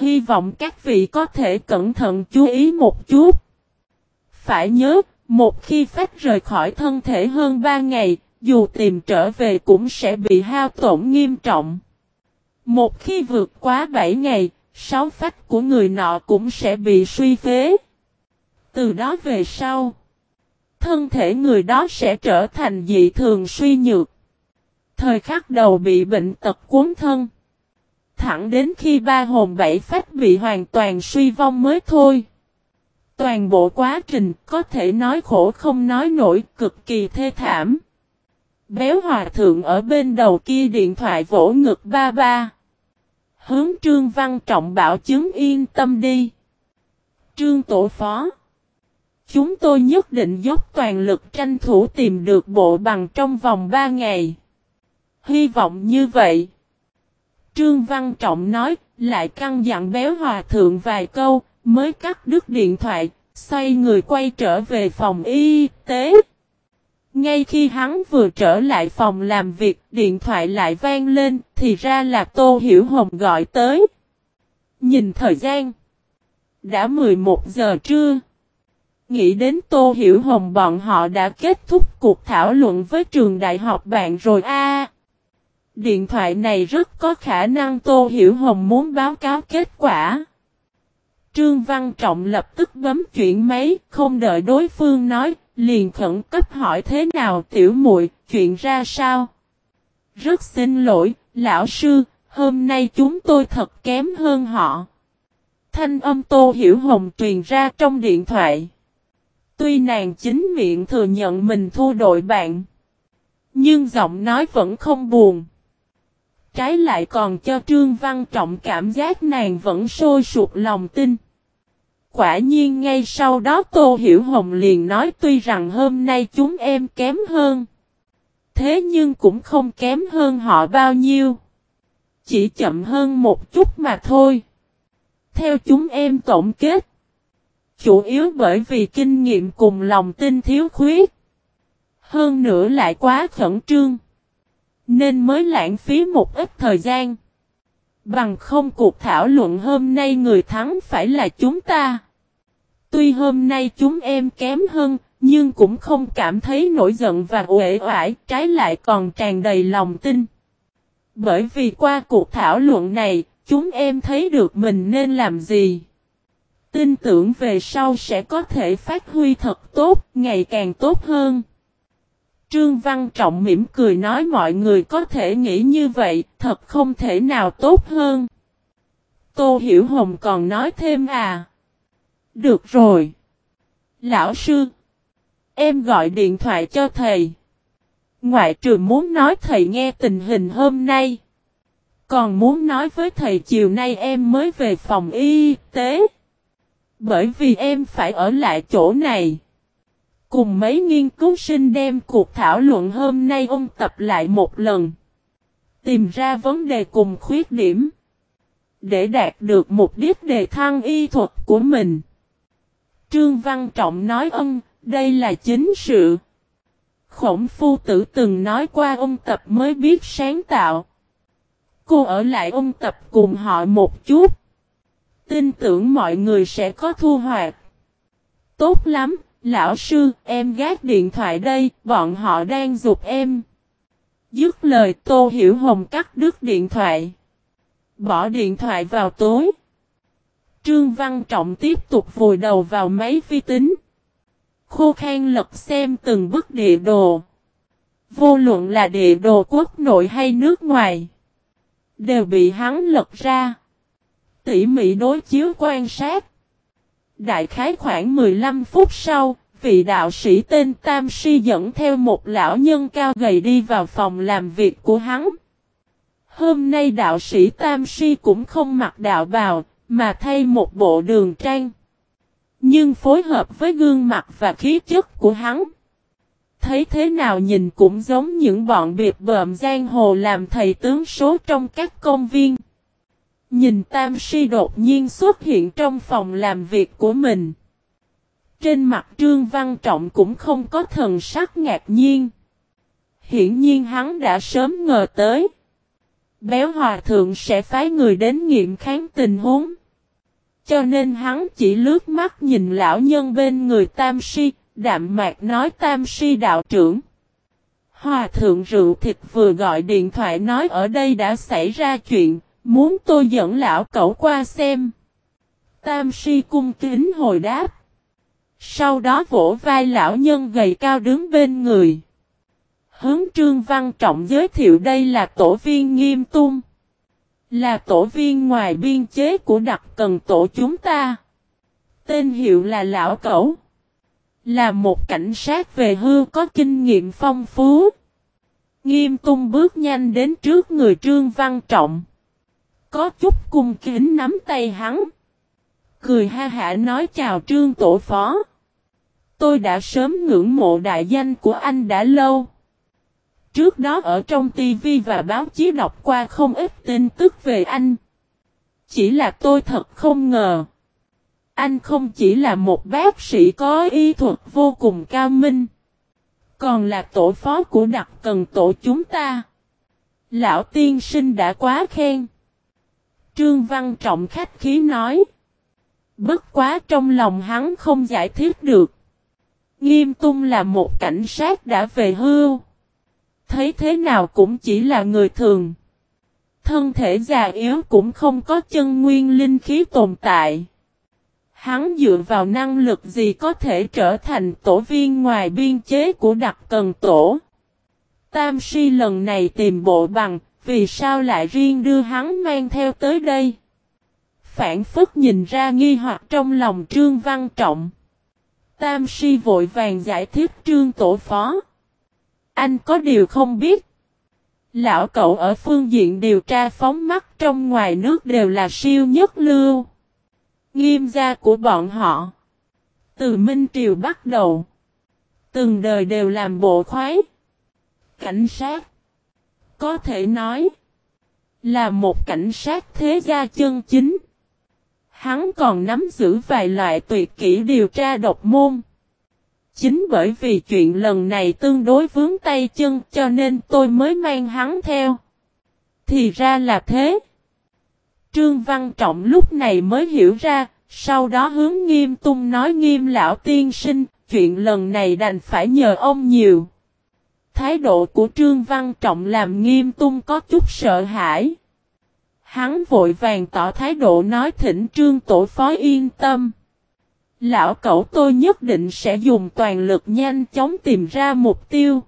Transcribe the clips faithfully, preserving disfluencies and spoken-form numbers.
Hy vọng các vị có thể cẩn thận chú ý một chút. Phải nhớ, một khi phách rời khỏi thân thể hơn ba ngày, dù tìm trở về cũng sẽ bị hao tổn nghiêm trọng. Một khi vượt quá bảy ngày, sáu phách của người nọ cũng sẽ bị suy phế. Từ đó về sau, thân thể người đó sẽ trở thành dị thường suy nhược. Thời khắc đầu bị bệnh tật cuốn thân. Thẳng đến khi ba hồn bảy phách bị hoàn toàn suy vong mới thôi. Toàn bộ quá trình có thể nói khổ không nói nổi, cực kỳ thê thảm. Béo hòa thượng ở bên đầu kia điện thoại vỗ ngực ba ba. Hướng Trương Văn Trọng bảo chứng yên tâm đi. Trương tổ phó. Chúng tôi nhất định dốc toàn lực tranh thủ tìm được bộ bằng trong vòng ba ngày. Hy vọng như vậy. Trương Văn Trọng nói, lại căn dặn béo hòa thượng vài câu, mới cắt đứt điện thoại, xoay người quay trở về phòng y tế. Ngay khi hắn vừa trở lại phòng làm việc, điện thoại lại vang lên, thì ra là Tô Hiểu Hồng gọi tới. Nhìn thời gian, đã mười một giờ trưa. Nghĩ đến Tô Hiểu Hồng bọn họ đã kết thúc cuộc thảo luận với trường đại học bạn rồi a. Điện thoại này rất có khả năng Tô Hiểu Hồng muốn báo cáo kết quả. Trương Văn Trọng lập tức bấm chuyển máy, không đợi đối phương nói, liền khẩn cấp hỏi thế nào tiểu muội, chuyện ra sao? Rất xin lỗi, lão sư, hôm nay chúng tôi thật kém hơn họ. Thanh âm Tô Hiểu Hồng truyền ra trong điện thoại. Tuy nàng chính miệng thừa nhận mình thua đội bạn, nhưng giọng nói vẫn không buồn. Trái lại còn cho Trương Văn Trọng cảm giác nàng vẫn sôi sục lòng tin. Quả nhiên ngay sau đó Tô Hiểu Hồng liền nói tuy rằng hôm nay chúng em kém hơn. Thế nhưng cũng không kém hơn họ bao nhiêu. Chỉ chậm hơn một chút mà thôi. Theo chúng em tổng kết. Chủ yếu bởi vì kinh nghiệm cùng lòng tin thiếu khuyết. Hơn nữa lại quá khẩn trương. Nên mới lãng phí một ít thời gian. Bằng không cuộc thảo luận hôm nay người thắng phải là chúng ta. Tuy hôm nay chúng em kém hơn, nhưng cũng không cảm thấy nổi giận và uể oải, trái lại còn tràn đầy lòng tin. Bởi vì qua cuộc thảo luận này, chúng em thấy được mình nên làm gì. Tin tưởng về sau sẽ có thể phát huy thật tốt, ngày càng tốt hơn. Trương Văn Trọng mỉm cười nói mọi người có thể nghĩ như vậy, thật không thể nào tốt hơn. Tô Hiểu Hồng còn nói thêm à. Được rồi. Lão sư. Em gọi điện thoại cho thầy. Ngoại trừ muốn nói thầy nghe tình hình hôm nay. Còn muốn nói với thầy chiều nay em mới về phòng y tế. Bởi vì em phải ở lại chỗ này. Cùng mấy nghiên cứu sinh đem cuộc thảo luận hôm nay ôn tập lại một lần. Tìm ra vấn đề cùng khuyết điểm. Để đạt được mục đích đề thăng y thuật của mình. Trương Văn Trọng nói ân, đây là chính sự. Khổng phu tử từng nói qua ôn tập mới biết sáng tạo. Cô ở lại ôn tập cùng họ một chút. Tin tưởng mọi người sẽ có thu hoạch. Tốt lắm, lão sư, em gác điện thoại đây, bọn họ đang giục em. Dứt lời Tô Hiểu Hồng cắt đứt điện thoại. Bỏ điện thoại vào tối. Trương Văn Trọng tiếp tục vùi đầu vào máy vi tính. Khô khan lật xem từng bức địa đồ. Vô luận là địa đồ quốc nội hay nước ngoài. Đều bị hắn lật ra. Tỉ mỉ đối chiếu quan sát. Đại khái khoảng mười lăm phút sau, vị đạo sĩ tên Tam Si dẫn theo một lão nhân cao gầy đi vào phòng làm việc của hắn. Hôm nay đạo sĩ Tam Si cũng không mặc đạo bào, mà thay một bộ đường trang. Nhưng phối hợp với gương mặt và khí chất của hắn. Thấy thế nào nhìn cũng giống những bọn biệt bợm giang hồ làm thầy tướng số trong các công viên. Nhìn Tam Si đột nhiên xuất hiện trong phòng làm việc của mình. Trên mặt Trương Văn Trọng cũng không có thần sắc ngạc nhiên. Hiển nhiên hắn đã sớm ngờ tới. Béo Hòa Thượng sẽ phái người đến nghiệm kháng tình huống. cho nên hắn chỉ lướt mắt nhìn lão nhân bên người Tam Si, đạm mạc nói Tam Si đạo trưởng. Hòa thượng rượu thịt vừa gọi điện thoại nói ở đây đã xảy ra chuyện, muốn tôi dẫn lão cẩu qua xem. Tam Si cung kính hồi đáp. Sau đó vỗ vai lão nhân gầy cao đứng bên người. Hướng Trương Văn Trọng giới thiệu đây là tổ viên Nghiêm Tung. Là tổ viên ngoài biên chế của đặc cần tổ chúng ta. Tên hiệu là Lão Cẩu. Là một cảnh sát về hưu có kinh nghiệm phong phú. Nghiêm Tung bước nhanh đến trước người Trương Văn Trọng. Có chút cung kính nắm tay hắn. Cười ha hả nói chào Trương tổ phó. Tôi đã sớm ngưỡng mộ đại danh của anh đã lâu. Trước đó ở trong ti vi và báo chí đọc qua không ít tin tức về anh. Chỉ là tôi thật không ngờ. Anh không chỉ là một bác sĩ có y thuật vô cùng cao minh. Còn là tổ phó của đặc cần tổ chúng ta. Lão tiên sinh đã quá khen. Trương Văn Trọng khách khí nói. Bất quá trong lòng hắn không giải thích được. Nghiêm Tung là một cảnh sát đã về hưu. Thấy thế nào cũng chỉ là người thường. Thân thể già yếu cũng không có chân nguyên linh khí tồn tại. Hắn dựa vào năng lực gì có thể trở thành tổ viên ngoài biên chế của đặc cần tổ. Tam Si lần này tìm bộ bằng, vì sao lại riêng đưa hắn mang theo tới đây? Phản phất nhìn ra nghi hoặc trong lòng Trương Văn Trọng. Tam Si vội vàng giải thích Trương tổ phó. Anh có điều không biết. Lão cậu ở phương diện điều tra phóng mắt trong ngoài nước đều là siêu nhất lưu. Nghiêm gia của bọn họ. Từ Minh Triều bắt đầu. Từng đời đều làm bộ khoái. Cảnh sát. Có thể nói. Là một cảnh sát thế gia chân chính. Hắn còn nắm giữ vài loại tuyệt kỹ điều tra độc môn. Chính bởi vì chuyện lần này tương đối vướng tay chân cho nên tôi mới mang hắn theo. Thì ra là thế. Trương Văn Trọng lúc này mới hiểu ra, sau đó hướng Nghiêm Tung nói Nghiêm lão tiên sinh, chuyện lần này đành phải nhờ ông nhiều. Thái độ của Trương Văn Trọng làm Nghiêm Tung có chút sợ hãi. Hắn vội vàng tỏ thái độ nói thỉnh Trương tổ phó yên tâm. Lão cẩu tôi nhất định sẽ dùng toàn lực nhanh chóng tìm ra mục tiêu.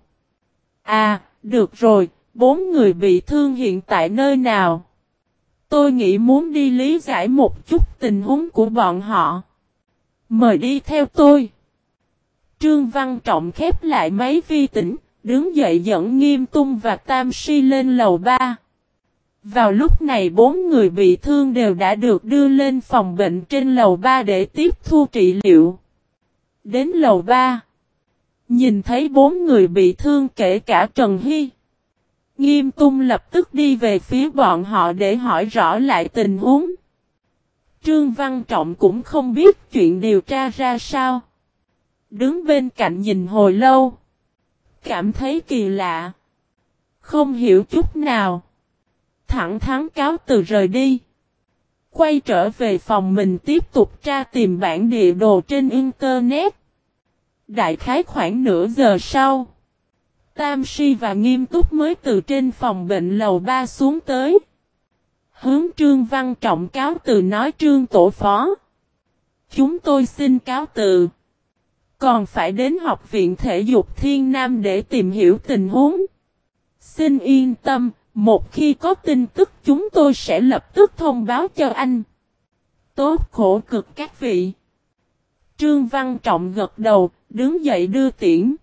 À, được rồi, bốn người bị thương hiện tại nơi nào? Tôi nghĩ muốn đi lý giải một chút tình huống của bọn họ. Mời đi theo tôi. Trương Văn Trọng khép lại máy vi tính, đứng dậy dẫn Nghiêm Tung và Tam Si lên lầu ba. Vào lúc này bốn người bị thương đều đã được đưa lên phòng bệnh trên lầu ba để tiếp thu trị liệu. Đến lầu ba. Nhìn thấy bốn người bị thương kể cả Trần Hy. Nghiêm Tung lập tức đi về phía bọn họ để hỏi rõ lại tình huống. Trương Văn Trọng cũng không biết chuyện điều tra ra sao. Đứng bên cạnh nhìn hồi lâu. Cảm thấy kỳ lạ. Không hiểu chút nào. Thẳng thắn cáo từ rời đi. Quay trở về phòng mình tiếp tục tra tìm bản địa đồ trên Internet. Đại khái khoảng nửa giờ sau. Tam Si và Nghiêm Túc mới từ trên phòng bệnh lầu ba xuống tới. Hướng Trương Văn Trọng cáo từ nói Trương tổ phó. Chúng tôi xin cáo từ. Còn phải đến học viện thể dục Thiên Nam để tìm hiểu tình huống. Xin yên tâm. Một khi có tin tức chúng tôi sẽ lập tức thông báo cho anh. Tốt khổ cực các vị. Trương Văn Trọng gật đầu, đứng dậy đưa tiễn.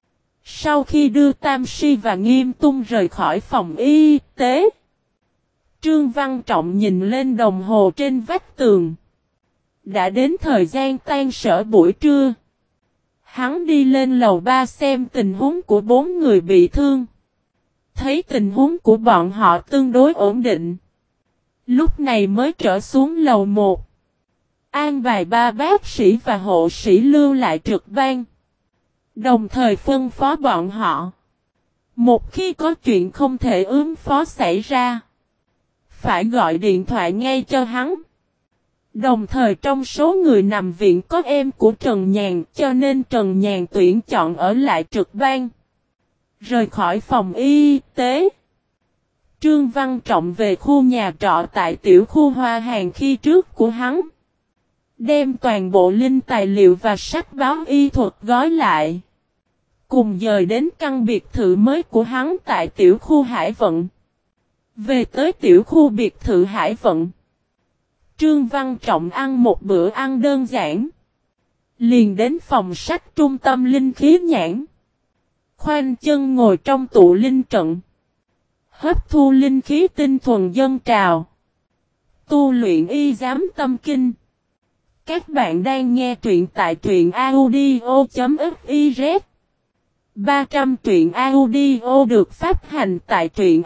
Sau khi đưa Tam Si và Nghiêm Tung rời khỏi phòng y tế. Trương Văn Trọng nhìn lên đồng hồ trên vách tường. Đã đến thời gian tan sở buổi trưa. Hắn đi lên lầu ba xem tình huống của bốn người bị thương. Thấy tình huống của bọn họ tương đối ổn định. Lúc này mới trở xuống lầu một. An bài ba bác sĩ và hộ sĩ lưu lại trực ban. Đồng thời phân phó bọn họ. Một khi có chuyện không thể ứng phó xảy ra. Phải gọi điện thoại ngay cho hắn. Đồng thời trong số người nằm viện có em của Trần Nhàn, cho nên Trần Nhàn tuyển chọn ở lại trực ban. Rời khỏi phòng y tế, Trương Văn Trọng về khu nhà trọ tại tiểu khu Hoa Hàng khi trước của hắn. Đem toàn bộ linh tài liệu và sách báo y thuật gói lại. Cùng dời đến căn biệt thự mới của hắn tại tiểu khu Hải Vận. Về tới tiểu khu biệt thự Hải Vận, Trương Văn Trọng ăn một bữa ăn đơn giản. Liền đến phòng sách trung tâm linh khí nhãn. Khoanh chân ngồi trong tụ linh trận. Hấp thu linh khí tinh thuần dâng trào. Tu luyện y giám tâm kinh. Các bạn đang nghe truyện tại truyện audio.fiz. ba trăm truyện audio được phát hành tại truyện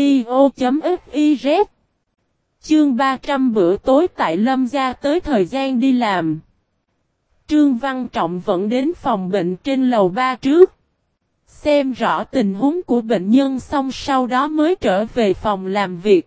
audio.fiz. Chương ba trăm bữa tối tại Lâm gia tới thời gian đi làm. Trương Văn Trọng vẫn đến phòng bệnh trên lầu ba trước. Xem rõ tình huống của bệnh nhân xong sau đó mới trở về phòng làm việc.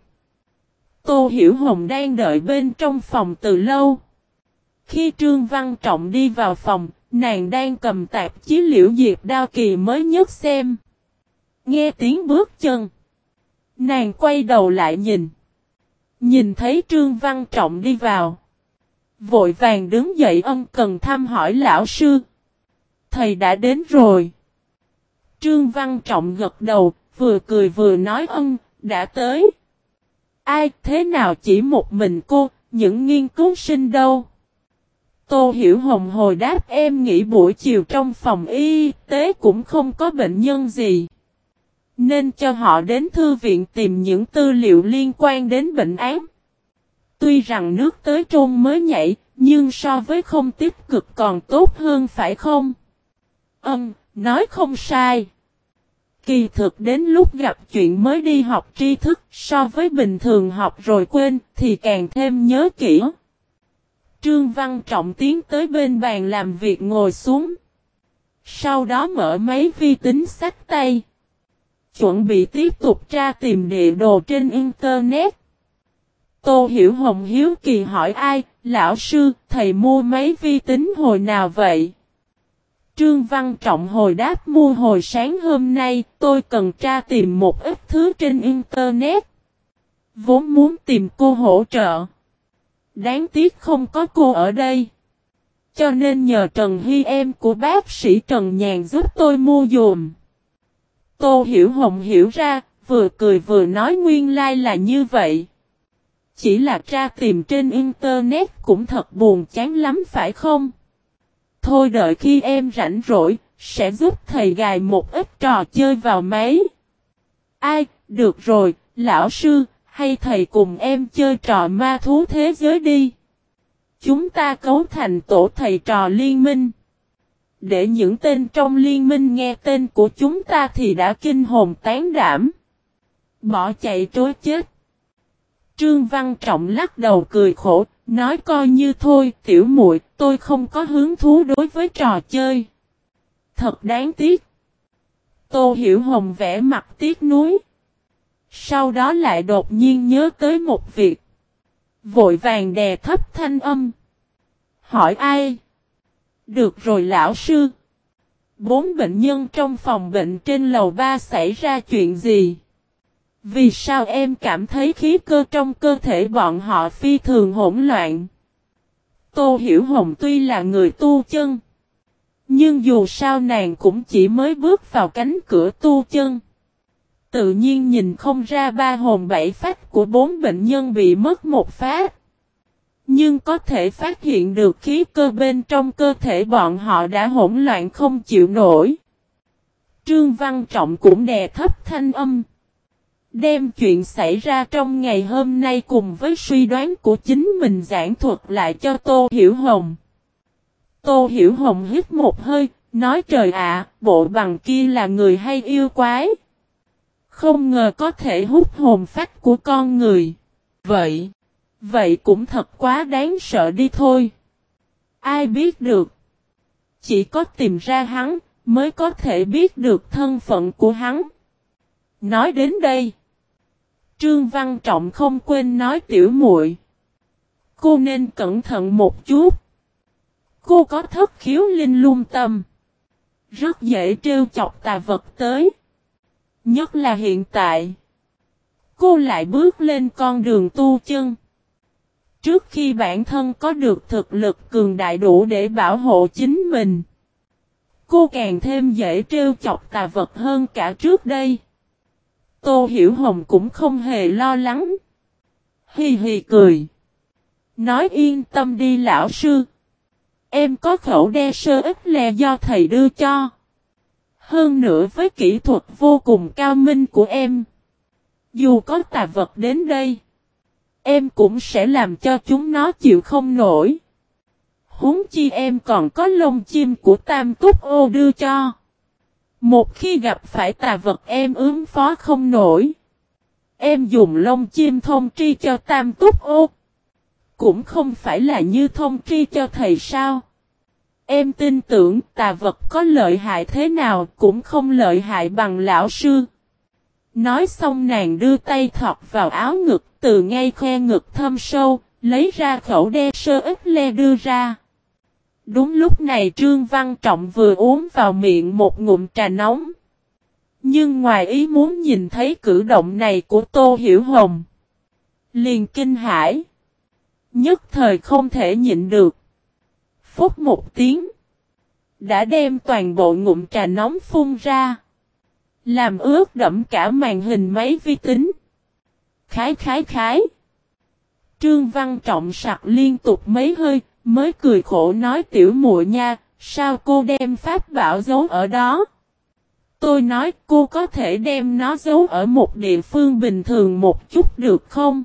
Tô Hiểu Hồng đang đợi bên trong phòng từ lâu. Khi Trương Văn Trọng đi vào phòng, nàng đang cầm tạp chí Liễu Diệp Đao Kỳ mới nhất xem. Nghe tiếng bước chân, nàng quay đầu lại nhìn. Nhìn thấy Trương Văn Trọng đi vào, vội vàng đứng dậy ân cần thăm hỏi lão sư. Thầy đã đến rồi. Trương Văn Trọng gật đầu, vừa cười vừa nói ân, đã tới. Ai thế nào chỉ một mình cô, những nghiên cứu sinh đâu? Tô Hiểu Hồng hồi đáp em nghĩ buổi chiều trong phòng y tế cũng không có bệnh nhân gì. Nên cho họ đến thư viện tìm những tư liệu liên quan đến bệnh án. Tuy rằng nước tới trôn mới nhảy, nhưng so với không tích cực còn tốt hơn phải không? Ừm, nói không sai. Kỳ thực đến lúc gặp chuyện mới đi học tri thức so với bình thường học rồi quên thì càng thêm nhớ kỹ. Trương Văn Trọng tiến tới bên bàn làm việc ngồi xuống. Sau đó mở máy vi tính xách tay. Chuẩn bị tiếp tục tra tìm địa đồ trên Internet. Tô Hiểu Hồng hiếu kỳ hỏi ai, lão sư, thầy mua máy vi tính hồi nào vậy? Trương Văn Trọng hồi đáp mua hồi sáng hôm nay, tôi cần tra tìm một ít thứ trên Internet. Vốn muốn tìm cô hỗ trợ. Đáng tiếc không có cô ở đây. Cho nên nhờ Trần Hy em của bác sĩ Trần Nhàn giúp tôi mua dùm. Tô Hiểu Hồng hiểu ra, vừa cười vừa nói nguyên lai là như vậy. Chỉ là tra tìm trên Internet cũng thật buồn chán lắm phải không? Thôi đợi khi em rảnh rỗi, sẽ giúp thầy gài một ít trò chơi vào máy. Ai, được rồi, lão sư, hay thầy cùng em chơi trò ma thú thế giới đi. Chúng ta cấu thành tổ thầy trò liên minh. Để những tên trong liên minh nghe tên của chúng ta thì đã kinh hồn tán đảm. Bỏ chạy trối chết. Trương Văn Trọng lắc đầu cười khổ, nói coi như thôi, tiểu muội, tôi không có hứng thú đối với trò chơi. Thật đáng tiếc. Tô Hiểu Hồng vẽ mặt tiếc nuối. Sau đó lại đột nhiên nhớ tới một việc. Vội vàng đè thấp thanh âm. Hỏi ai? Được rồi lão sư. Bốn bệnh nhân trong phòng bệnh trên lầu ba xảy ra chuyện gì? Vì sao em cảm thấy khí cơ trong cơ thể bọn họ phi thường hỗn loạn? Tô Hiểu Hồng tuy là người tu chân. Nhưng dù sao nàng cũng chỉ mới bước vào cánh cửa tu chân. Tự nhiên nhìn không ra ba hồn bảy phách của bốn bệnh nhân bị mất một phát. Nhưng có thể phát hiện được khí cơ bên trong cơ thể bọn họ đã hỗn loạn không chịu nổi. Trương Văn Trọng cũng đè thấp thanh âm. Đem chuyện xảy ra trong ngày hôm nay cùng với suy đoán của chính mình giảng thuật lại cho Tô Hiểu Hồng. Tô Hiểu Hồng hít một hơi, nói trời ạ, bộ bằng kia là người hay yêu quái. Không ngờ có thể hút hồn phách của con người. Vậy, vậy cũng thật quá đáng sợ đi thôi. Ai biết được. Chỉ có tìm ra hắn, mới có thể biết được thân phận của hắn. Nói đến đây, Trương Văn Trọng không quên nói tiểu muội. Cô nên cẩn thận một chút. Cô có thất khiếu linh lung tâm. Rất dễ trêu chọc tà vật tới. Nhất là hiện tại. Cô lại bước lên con đường tu chân. Trước khi bản thân có được thực lực cường đại đủ để bảo hộ chính mình. Cô càng thêm dễ trêu chọc tà vật hơn cả trước đây. Tô Hiểu Hồng cũng không hề lo lắng. Hì hì cười. Nói yên tâm đi lão sư. Em có khẩu đe sơ ít lè do thầy đưa cho. Hơn nữa với kỹ thuật vô cùng cao minh của em. Dù có tà vật đến đây. Em cũng sẽ làm cho chúng nó chịu không nổi. Huống chi em còn có lông chim của Tam Túc Ô đưa cho. Một khi gặp phải tà vật em ứng phó không nổi. Em dùng lông chim thông tri cho Tam Túc Ô. Cũng không phải là như thông tri cho thầy sao. Em tin tưởng tà vật có lợi hại thế nào cũng không lợi hại bằng lão sư. Nói xong nàng đưa tay thọt vào áo ngực từ ngay khe ngực thâm sâu, lấy ra khẩu đe sơ ít le đưa ra. Đúng lúc này Trương Văn Trọng vừa uống vào miệng một ngụm trà nóng. Nhưng ngoài ý muốn nhìn thấy cử động này của Tô Hiểu Hồng. Liền kinh hãi. Nhất thời không thể nhịn được. Phút một tiếng. Đã đem toàn bộ ngụm trà nóng phun ra. Làm ướt đẫm cả màn hình máy vi tính. Khái khái khái. Trương Văn Trọng sặc liên tục mấy hơi. Mới cười khổ nói tiểu muội nha. Sao cô đem pháp bảo giấu ở đó? Tôi nói cô có thể đem nó giấu ở một địa phương bình thường một chút được không?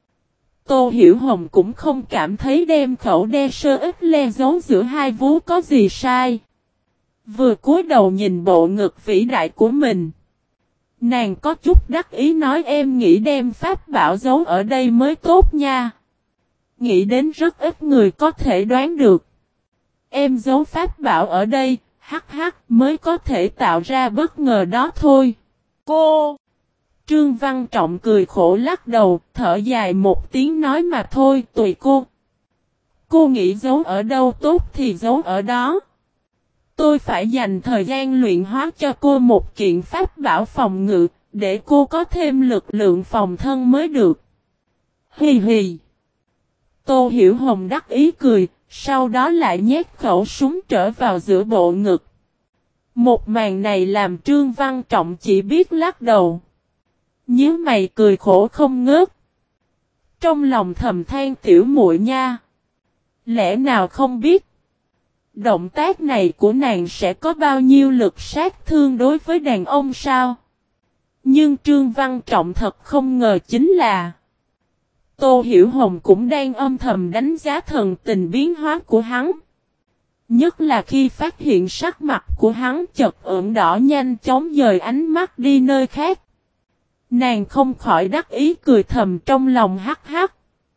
Tô Hiểu Hồng cũng không cảm thấy đem khẩu đe sơ ít le giấu giữa hai vú có gì sai. Vừa cúi đầu nhìn bộ ngực vĩ đại của mình. Nàng có chút đắc ý nói em nghĩ đem pháp bảo giấu ở đây mới tốt nha. Nghĩ đến rất ít người có thể đoán được. Em giấu pháp bảo ở đây, hắc hắc mới có thể tạo ra bất ngờ đó thôi. Cô! Trương Văn Trọng cười khổ lắc đầu, thở dài một tiếng nói mà thôi, tùy cô. Cô nghĩ giấu ở đâu tốt thì giấu ở đó. Tôi phải dành thời gian luyện hóa cho cô một kiện pháp bảo phòng ngự, để cô có thêm lực lượng phòng thân mới được. Hì hì. Tô Hiểu Hồng đắc ý cười, sau đó lại nhét khẩu súng trở vào giữa bộ ngực. Một màn này làm Trương Văn Trọng chỉ biết lắc đầu. Nhớ mày cười khổ không ngớt. Trong lòng thầm than tiểu muội nha. Lẽ nào không biết. Động tác này của nàng sẽ có bao nhiêu lực sát thương đối với đàn ông sao? Nhưng Trương Văn Trọng thật không ngờ chính là Tô Hiểu Hồng cũng đang âm thầm đánh giá thần tình biến hóa của hắn. Nhất là khi phát hiện sắc mặt của hắn chợt ửng đỏ nhanh chóng dời ánh mắt đi nơi khác. Nàng không khỏi đắc ý cười thầm trong lòng hắc hắc.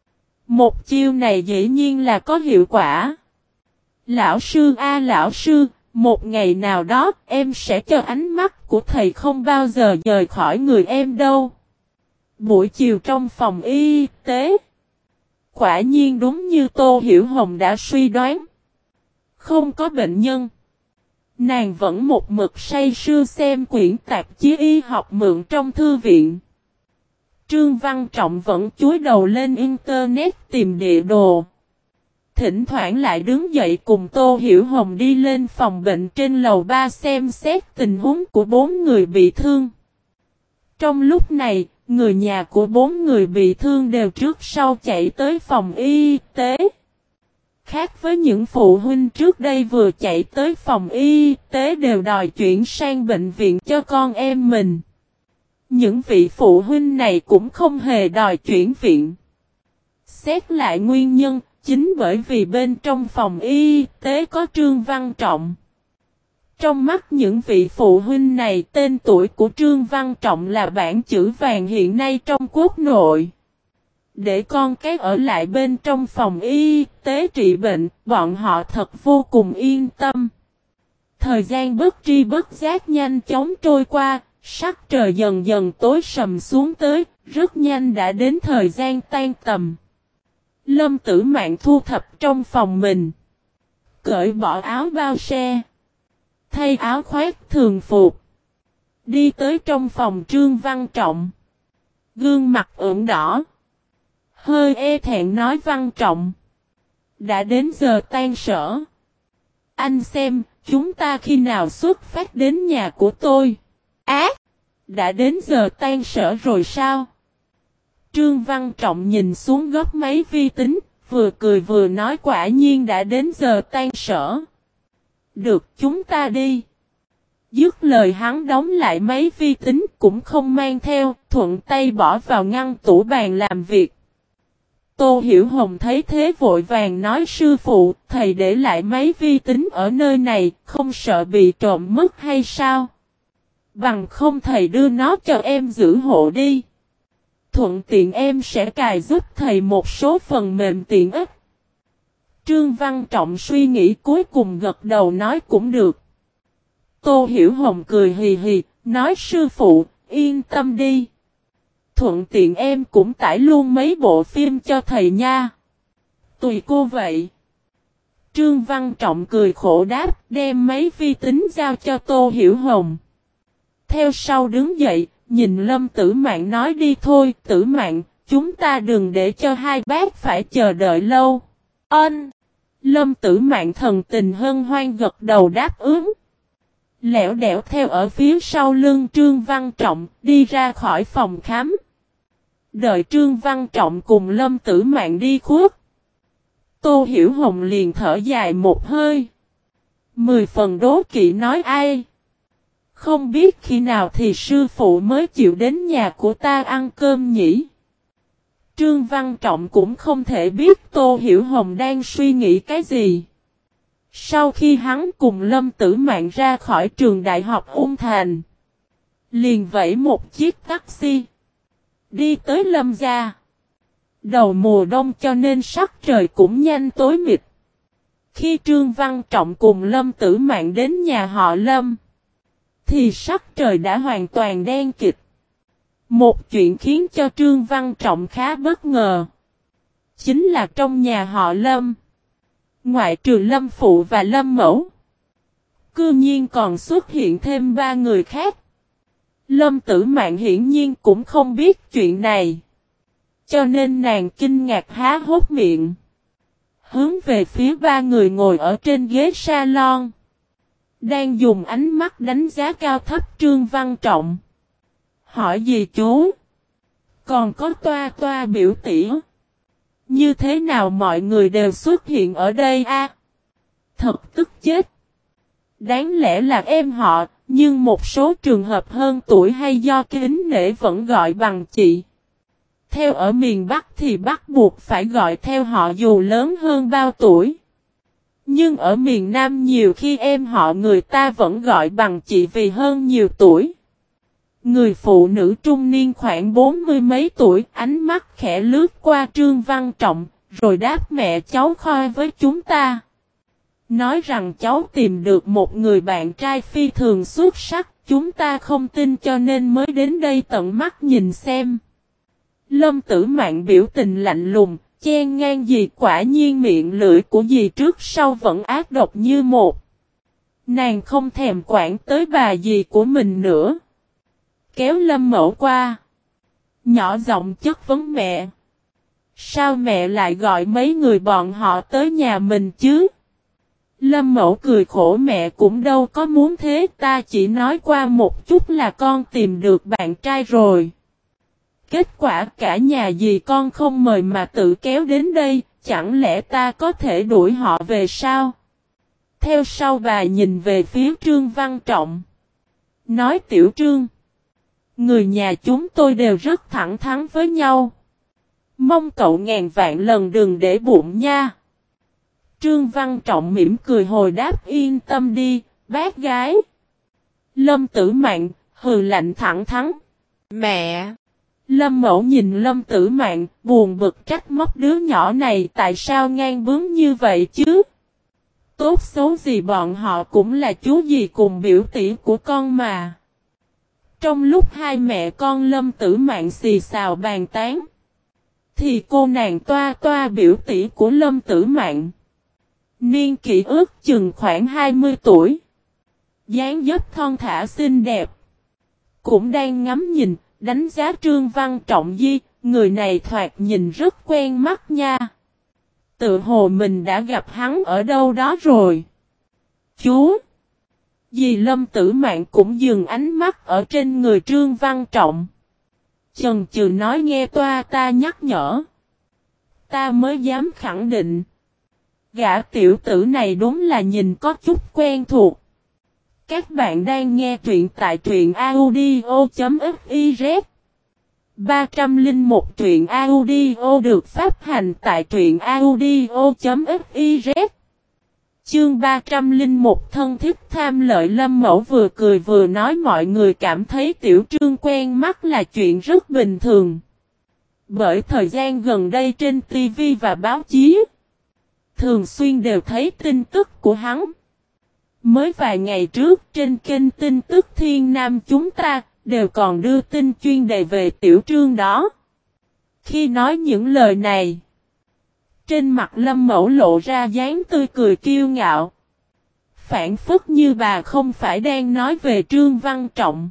Một chiêu này dĩ nhiên là có hiệu quả. Lão sư a lão sư, một ngày nào đó em sẽ cho ánh mắt của thầy không bao giờ rời khỏi người em đâu. Buổi chiều trong phòng y tế. Quả nhiên đúng như Tô Hiểu Hồng đã suy đoán. Không có bệnh nhân. Nàng vẫn một mực say sưa xem quyển tạp chí y học mượn trong thư viện. Trương Văn Trọng vẫn chúi đầu lên internet tìm địa đồ. Thỉnh thoảng lại đứng dậy cùng Tô Hiểu Hồng đi lên phòng bệnh trên lầu ba xem xét tình huống của bốn người bị thương. Trong lúc này, người nhà của bốn người bị thương đều trước sau chạy tới phòng y tế. Khác với những phụ huynh trước đây vừa chạy tới phòng y tế đều đòi chuyển sang bệnh viện cho con em mình. Những vị phụ huynh này cũng không hề đòi chuyển viện. Xét lại nguyên nhân, chính bởi vì bên trong phòng y tế có Trương Văn Trọng. Trong mắt những vị phụ huynh này, tên tuổi của Trương Văn Trọng là bảng chữ vàng hiện nay trong quốc nội. Để con cái ở lại bên trong phòng y tế trị bệnh, bọn họ thật vô cùng yên tâm. Thời gian bất tri bất giác nhanh chóng trôi qua, sắc trời dần dần tối sầm xuống tới, rất nhanh đã đến thời gian tan tầm. Lâm Tử Mạn thu thập trong phòng mình. Cởi bỏ áo bao xe. Thay áo khoác thường phục. Đi tới trong phòng Trương Văn Trọng. Gương mặt ửng đỏ. Hơi e thẹn nói: Văn Trọng. Đã đến giờ tan sở. Anh xem, chúng ta khi nào xuất phát đến nhà của tôi? Á! Đã đến giờ tan sở rồi sao? Trương Văn Trọng nhìn xuống góc máy vi tính, vừa cười vừa nói: quả nhiên đã đến giờ tan sở. Được, chúng ta đi. Dứt lời hắn đóng lại máy vi tính cũng không mang theo, thuận tay bỏ vào ngăn tủ bàn làm việc. Tô Hiểu Hồng thấy thế vội vàng nói: sư phụ, thầy để lại máy vi tính ở nơi này, không sợ bị trộm mất hay sao? Bằng không thầy đưa nó cho em giữ hộ đi. Thuận tiện em sẽ cài giúp thầy một số phần mềm tiện ích. Trương Văn Trọng suy nghĩ cuối cùng gật đầu nói: cũng được. Tô Hiểu Hồng cười hì hì, nói: sư phụ, yên tâm đi. Thuận tiện em cũng tải luôn mấy bộ phim cho thầy nha. Tùy cô vậy. Trương Văn Trọng cười khổ đáp, đem mấy vi tính giao cho Tô Hiểu Hồng. Theo sau đứng dậy, nhìn Lâm Tử Mạn nói: đi thôi, Tử Mạn, chúng ta đừng để cho hai bác phải chờ đợi lâu. Ân. Lâm Tử Mạn thần tình hân hoan gật đầu đáp ứng. Lẻo đẻo theo ở phía sau lưng Trương Văn Trọng, đi ra khỏi phòng khám. Đợi Trương Văn Trọng cùng Lâm Tử Mạn đi khuất. Tô Hiểu Hồng liền thở dài một hơi. Mười phần đố kỵ nói: ai? Không biết khi nào thì sư phụ mới chịu đến nhà của ta ăn cơm nhỉ? Trương Văn Trọng cũng không thể biết Tô Hiểu Hồng đang suy nghĩ cái gì. Sau khi hắn cùng Lâm Tử Mạn ra khỏi trường đại học Ung Thành, liền vẫy một chiếc taxi, đi tới Lâm gia. Đầu mùa đông cho nên sắc trời cũng nhanh tối mịt. Khi Trương Văn Trọng cùng Lâm Tử Mạn đến nhà họ Lâm, thì sắc trời đã hoàn toàn đen kịt. Một chuyện khiến cho Trương Văn Trọng khá bất ngờ, chính là trong nhà họ Lâm, ngoại trừ Lâm Phụ và Lâm Mẫu, cư nhiên còn xuất hiện thêm ba người khác. Lâm Tử Mạn hiển nhiên cũng không biết chuyện này, cho nên nàng kinh ngạc há hốt miệng, hướng về phía ba người ngồi ở trên ghế salon, đang dùng ánh mắt đánh giá cao thấp Trương Văn Trọng. Hỏi gì chú? Còn có Toa Toa biểu tỷ. Như thế nào mọi người đều xuất hiện ở đây a? À? Thật tức chết. Đáng lẽ là em họ, nhưng một số trường hợp hơn tuổi hay do kính nể vẫn gọi bằng chị. Theo ở miền Bắc thì bắt buộc phải gọi theo họ dù lớn hơn bao tuổi. Nhưng ở miền Nam nhiều khi em họ người ta vẫn gọi bằng chị vì hơn nhiều tuổi. Người phụ nữ trung niên khoảng bốn mươi mấy tuổi, ánh mắt khẽ lướt qua Trương Văn Trọng, rồi đáp: mẹ cháu khoi với chúng ta. Nói rằng cháu tìm được một người bạn trai phi thường xuất sắc, chúng ta không tin cho nên mới đến đây tận mắt nhìn xem. Lâm Tử Mạn biểu tình lạnh lùng, chen ngang dì, quả nhiên miệng lưỡi của dì trước sau vẫn ác độc như một. Nàng không thèm quản tới bà dì của mình nữa. Kéo Lâm Mẫu qua, nhỏ giọng chất vấn mẹ. Sao mẹ lại gọi mấy người bọn họ tới nhà mình chứ? Lâm Mẫu cười khổ: mẹ cũng đâu có muốn thế, ta chỉ nói qua một chút là con tìm được bạn trai rồi. Kết quả cả nhà dì con không mời mà tự kéo đến đây, chẳng lẽ ta có thể đuổi họ về sao? Theo sau bà nhìn về phía Trương Văn Trọng, nói: Tiểu Trương, người nhà chúng tôi đều rất thẳng thắn với nhau. Mong cậu ngàn vạn lần đừng để bụng nha. Trương Văn Trọng mỉm cười hồi đáp: yên tâm đi, bác gái. Lâm Tử Mạn hừ lạnh thẳng thắn: mẹ. Lâm Mẫu nhìn Lâm Tử Mạn, buồn bực trách móc đứa nhỏ này tại sao ngang bướng như vậy chứ. Tốt xấu gì bọn họ cũng là chú dì cùng biểu tỷ của con mà. Trong lúc hai mẹ con Lâm Tử Mạn xì xào bàn tán, thì cô nàng Toa Toa biểu tỷ của Lâm Tử Mạn. Niên kỷ ước chừng khoảng hai mươi tuổi. Dáng dấp thon thả xinh đẹp. Cũng đang ngắm nhìn, đánh giá Trương Văn Trọng Di, người này thoạt nhìn rất quen mắt nha. Tự hồ mình đã gặp hắn ở đâu đó rồi. Chú! Dì Lâm Tử Mạn cũng dừng ánh mắt ở trên người Trương Văn Trọng. Chần chừ nói nghe Toa ta nhắc nhở. Ta mới dám khẳng định. Gã tiểu tử này đúng là nhìn có chút quen thuộc. Các bạn đang nghe truyện tại truyện audio.fiz. ba không một truyện audio được phát hành tại truyện audio.fiz. Chương ba không một thân thiết tham lợi. Lâm Mẫu vừa cười vừa nói mọi người cảm thấy Tiểu Trương quen mắt là chuyện rất bình thường. Bởi thời gian gần đây trên ti vi và báo chí, thường xuyên đều thấy tin tức của hắn. Mới vài ngày trước trên kênh tin tức Thiên Nam chúng ta đều còn đưa tin chuyên đề về Tiểu Trương đó. Khi nói những lời này, trên mặt Lâm Mẫu lộ ra dáng tươi cười kiêu ngạo. Phản phất như bà không phải đang nói về Trương Văn Trọng,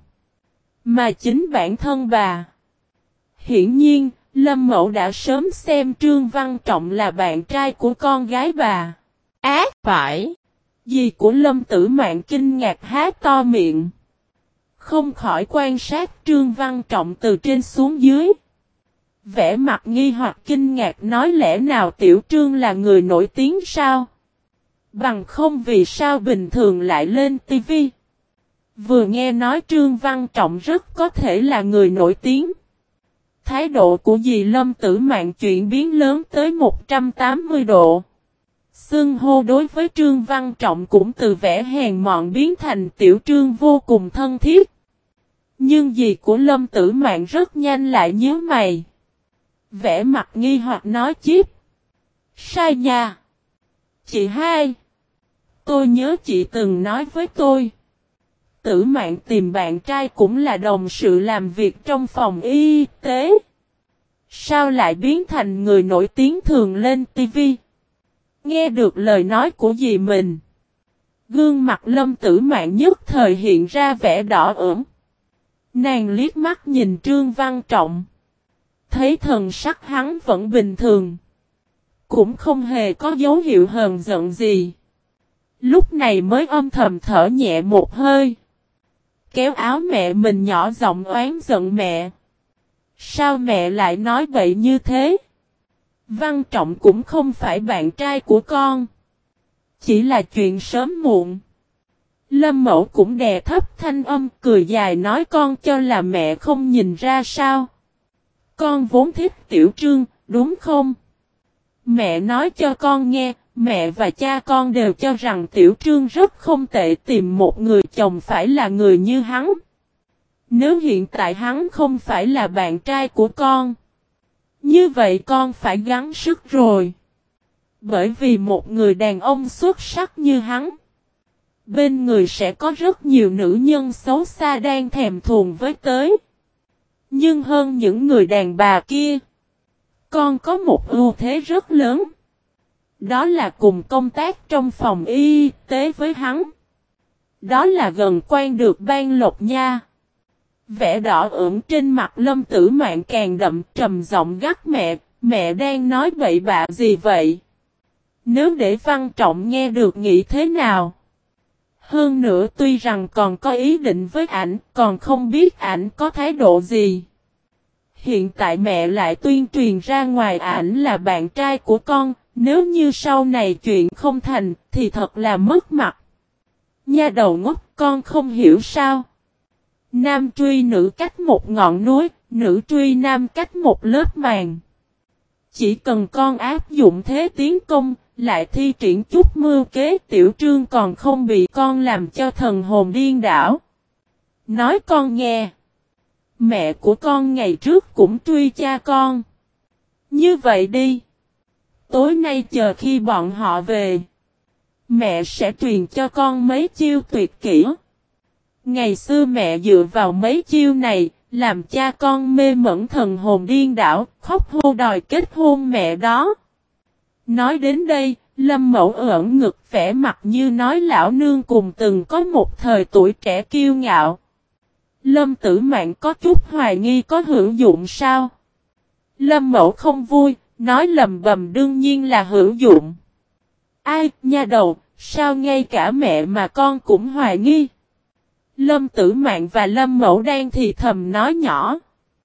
mà chính bản thân bà. Hiển nhiên, Lâm Mẫu đã sớm xem Trương Văn Trọng là bạn trai của con gái bà. Á, phải. Dì của Lâm Tử Mạn kinh ngạc há to miệng. Không khỏi quan sát Trương Văn Trọng từ trên xuống dưới. Vẻ mặt nghi hoặc kinh ngạc nói lẽ nào Tiểu Trương là người nổi tiếng sao? Bằng không vì sao bình thường lại lên ti vi. Vừa nghe nói Trương Văn Trọng rất có thể là người nổi tiếng. Thái độ của dì Lâm Tử Mạn chuyển biến lớn tới một trăm tám mươi độ. Xưng hô đối với Trương Văn Trọng cũng từ vẻ hèn mọn biến thành Tiểu Trương vô cùng thân thiết. Nhưng dì của Lâm Tử Mạn rất nhanh lại nhíu mày. Vẻ mặt nghi hoặc nói chíp. Sai nha. Chị hai. Tôi nhớ chị từng nói với tôi. Tử Mạn tìm bạn trai cũng là đồng sự làm việc trong phòng y tế. Sao lại biến thành người nổi tiếng thường lên ti vi? Nghe được lời nói của dì mình. Gương mặt Lâm Tử Mạn nhất thời hiện ra vẻ đỏ ửng. Nàng liếc mắt nhìn Trương Văn Trọng. Thấy thần sắc hắn vẫn bình thường. Cũng không hề có dấu hiệu hờn giận gì. Lúc này mới âm thầm thở nhẹ một hơi. Kéo áo mẹ mình nhỏ giọng oán giận mẹ. Sao mẹ lại nói vậy như thế? Văn Trọng cũng không phải bạn trai của con. Chỉ là chuyện sớm muộn. Lâm Mẫu cũng đè thấp thanh âm cười dài nói con cho là mẹ không nhìn ra sao. Con vốn thích Tiểu Trương, đúng không? Mẹ nói cho con nghe, mẹ và cha con đều cho rằng Tiểu Trương rất không tệ tìm một người chồng phải là người như hắn. Nếu hiện tại hắn không phải là bạn trai của con, như vậy con phải gắng sức rồi. Bởi vì một người đàn ông xuất sắc như hắn, bên người sẽ có rất nhiều nữ nhân xấu xa đang thèm thuồng với tới. Nhưng hơn những người đàn bà kia, con có một ưu thế rất lớn. Đó là cùng công tác trong phòng y tế với hắn. Đó là gần quan được ban lộc nha. Vẻ đỏ ửng trên mặt Lâm Tử Mạn càng đậm trầm giọng gắt mẹ, mẹ đang nói bậy bạ gì vậy? Nếu để Văn Trọng nghe được nghĩ thế nào? Hơn nữa tuy rằng còn có ý định với ảnh, còn không biết ảnh có thái độ gì. Hiện tại mẹ lại tuyên truyền ra ngoài ảnh là bạn trai của con, nếu như sau này chuyện không thành thì thật là mất mặt. Nha đầu ngốc con không hiểu sao? Nam truy nữ cách một ngọn núi, nữ truy nam cách một lớp màng. Chỉ cần con áp dụng thế tiến công, lại thi triển chút mưu kế Tiểu Trương còn không bị con làm cho thần hồn điên đảo. Nói con nghe. Mẹ của con ngày trước cũng truy cha con. Như vậy đi. Tối nay chờ khi bọn họ về. Mẹ sẽ truyền cho con mấy chiêu tuyệt kỹ. Ngày xưa mẹ dựa vào mấy chiêu này, làm cha con mê mẩn thần hồn điên đảo, khóc hô đòi kết hôn mẹ đó. Nói đến đây, Lâm Mẫu ẩn ngực vẻ mặt như nói lão nương cùng từng có một thời tuổi trẻ kiêu ngạo. Lâm Tử Mạn có chút hoài nghi có hữu dụng sao? Lâm Mẫu không vui, nói lầm bầm đương nhiên là hữu dụng. Ai, nha đầu, sao ngay cả mẹ mà con cũng hoài nghi? Lâm Tử Mạn và Lâm Mẫu đang thì thầm nói nhỏ.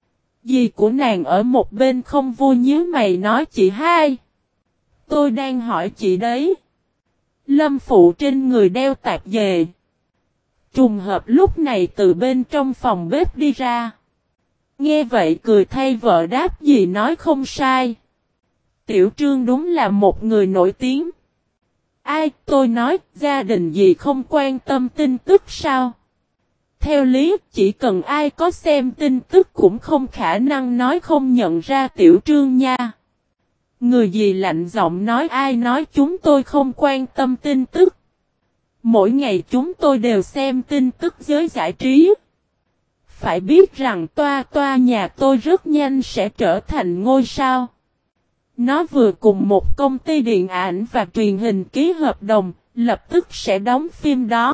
Dì của nàng ở một bên không vui nhíu mày nói chị hai. Tôi đang hỏi chị đấy. Lâm Phụ trên người đeo tạp dề. Trùng hợp lúc này từ bên trong phòng bếp đi ra. Nghe vậy cười thay vợ đáp gì nói không sai. Tiểu Trương đúng là một người nổi tiếng. Ai, tôi nói, gia đình gì không quan tâm tin tức sao? Theo lý, chỉ cần ai có xem tin tức cũng không khả năng nói không nhận ra Tiểu Trương nha. Người gì lạnh giọng nói ai nói chúng tôi không quan tâm tin tức. Mỗi ngày chúng tôi đều xem tin tức giới giải trí. Phải biết rằng toa toa nhà tôi rất nhanh sẽ trở thành ngôi sao. Nó vừa cùng một công ty điện ảnh và truyền hình ký hợp đồng, lập tức sẽ đóng phim đó.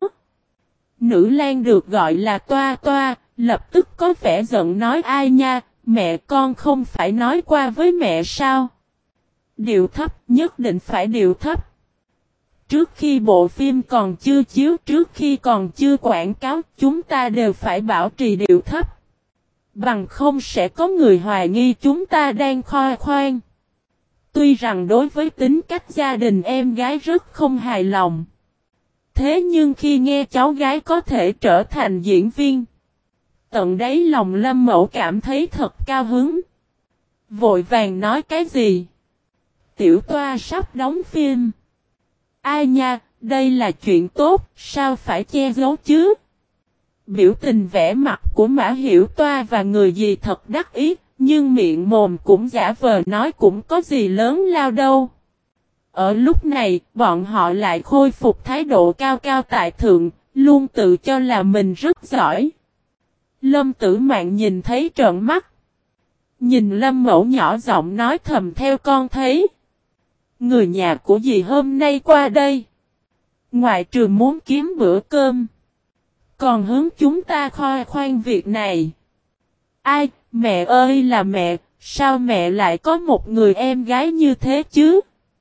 Nữ Lan được gọi là toa toa, lập tức có vẻ giận nói ai nha, mẹ con không phải nói qua với mẹ sao? Điệu thấp, nhất định phải điệu thấp. Trước khi bộ phim còn chưa chiếu, trước khi còn chưa quảng cáo, chúng ta đều phải bảo trì điệu thấp. Bằng không sẽ có người hoài nghi chúng ta đang khoe khoang. Tuy rằng đối với tính cách gia đình em gái rất không hài lòng. Thế nhưng khi nghe cháu gái có thể trở thành diễn viên, tận đáy lòng Lâm Mẫu cảm thấy thật cao hứng. Vội vàng nói cái gì? Tiểu toa sắp đóng phim. Ai nha, đây là chuyện tốt, sao phải che giấu chứ? Biểu tình vẻ mặt của Mã Hiểu Toa và người gì thật đắc ý, nhưng miệng mồm cũng giả vờ nói cũng có gì lớn lao đâu. Ở lúc này, bọn họ lại khôi phục thái độ cao cao tại thượng, luôn tự cho là mình rất giỏi. Lâm Tử Mạn nhìn thấy trợn mắt. Nhìn Lâm Mẫu nhỏ giọng nói thầm theo con thấy. Người nhà của dì hôm nay qua đây. Ngoại trừ muốn kiếm bữa cơm. Còn hướng chúng ta khoe khoang việc này. Ai, mẹ ơi là mẹ, sao mẹ lại có một người em gái như thế chứ?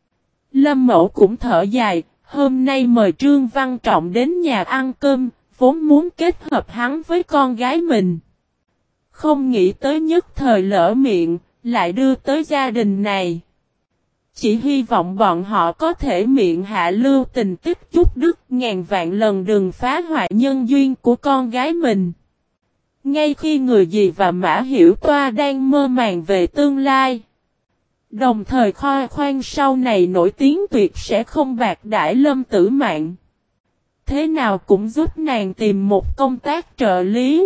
Lâm Mẫu cũng thở dài, hôm nay mời Trương Văn Trọng đến nhà ăn cơm, vốn muốn kết hợp hắn với con gái mình. Không nghĩ tới nhất thời lỡ miệng, lại đưa tới gia đình này. Chỉ hy vọng bọn họ có thể miệng hạ lưu tình tích chút đức ngàn vạn lần đừng phá hoại nhân duyên của con gái mình. Ngay khi người dì và Mã Hiểu Toa đang mơ màng về tương lai. Đồng thời khoe khoang sau này nổi tiếng tuyệt sẽ không bạc đãi Lâm Tử Mạn. Thế nào cũng giúp nàng tìm một công tác trợ lý.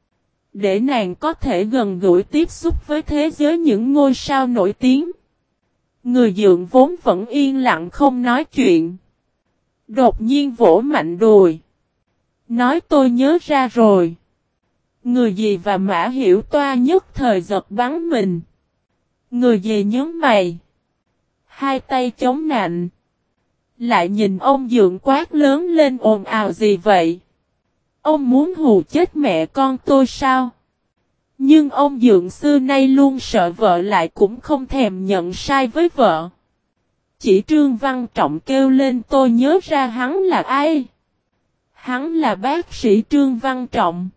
Để nàng có thể gần gũi tiếp xúc với thế giới những ngôi sao nổi tiếng. Người dượng vốn vẫn yên lặng không nói chuyện. Đột nhiên vỗ mạnh đùi. Nói tôi nhớ ra rồi. Người dì và Mã Hiểu Toa nhất thời giật bắn mình. Người dì nhớ mày. Hai tay chống nạnh. Lại nhìn ông dượng quát lớn lên ồn ào gì vậy? Ông muốn hù chết mẹ con tôi sao? Nhưng ông dượng xưa nay luôn sợ vợ lại cũng không thèm nhận sai với vợ. Chỉ Trương Văn Trọng kêu lên tôi nhớ ra hắn là ai? Hắn là bác sĩ Trương Văn Trọng.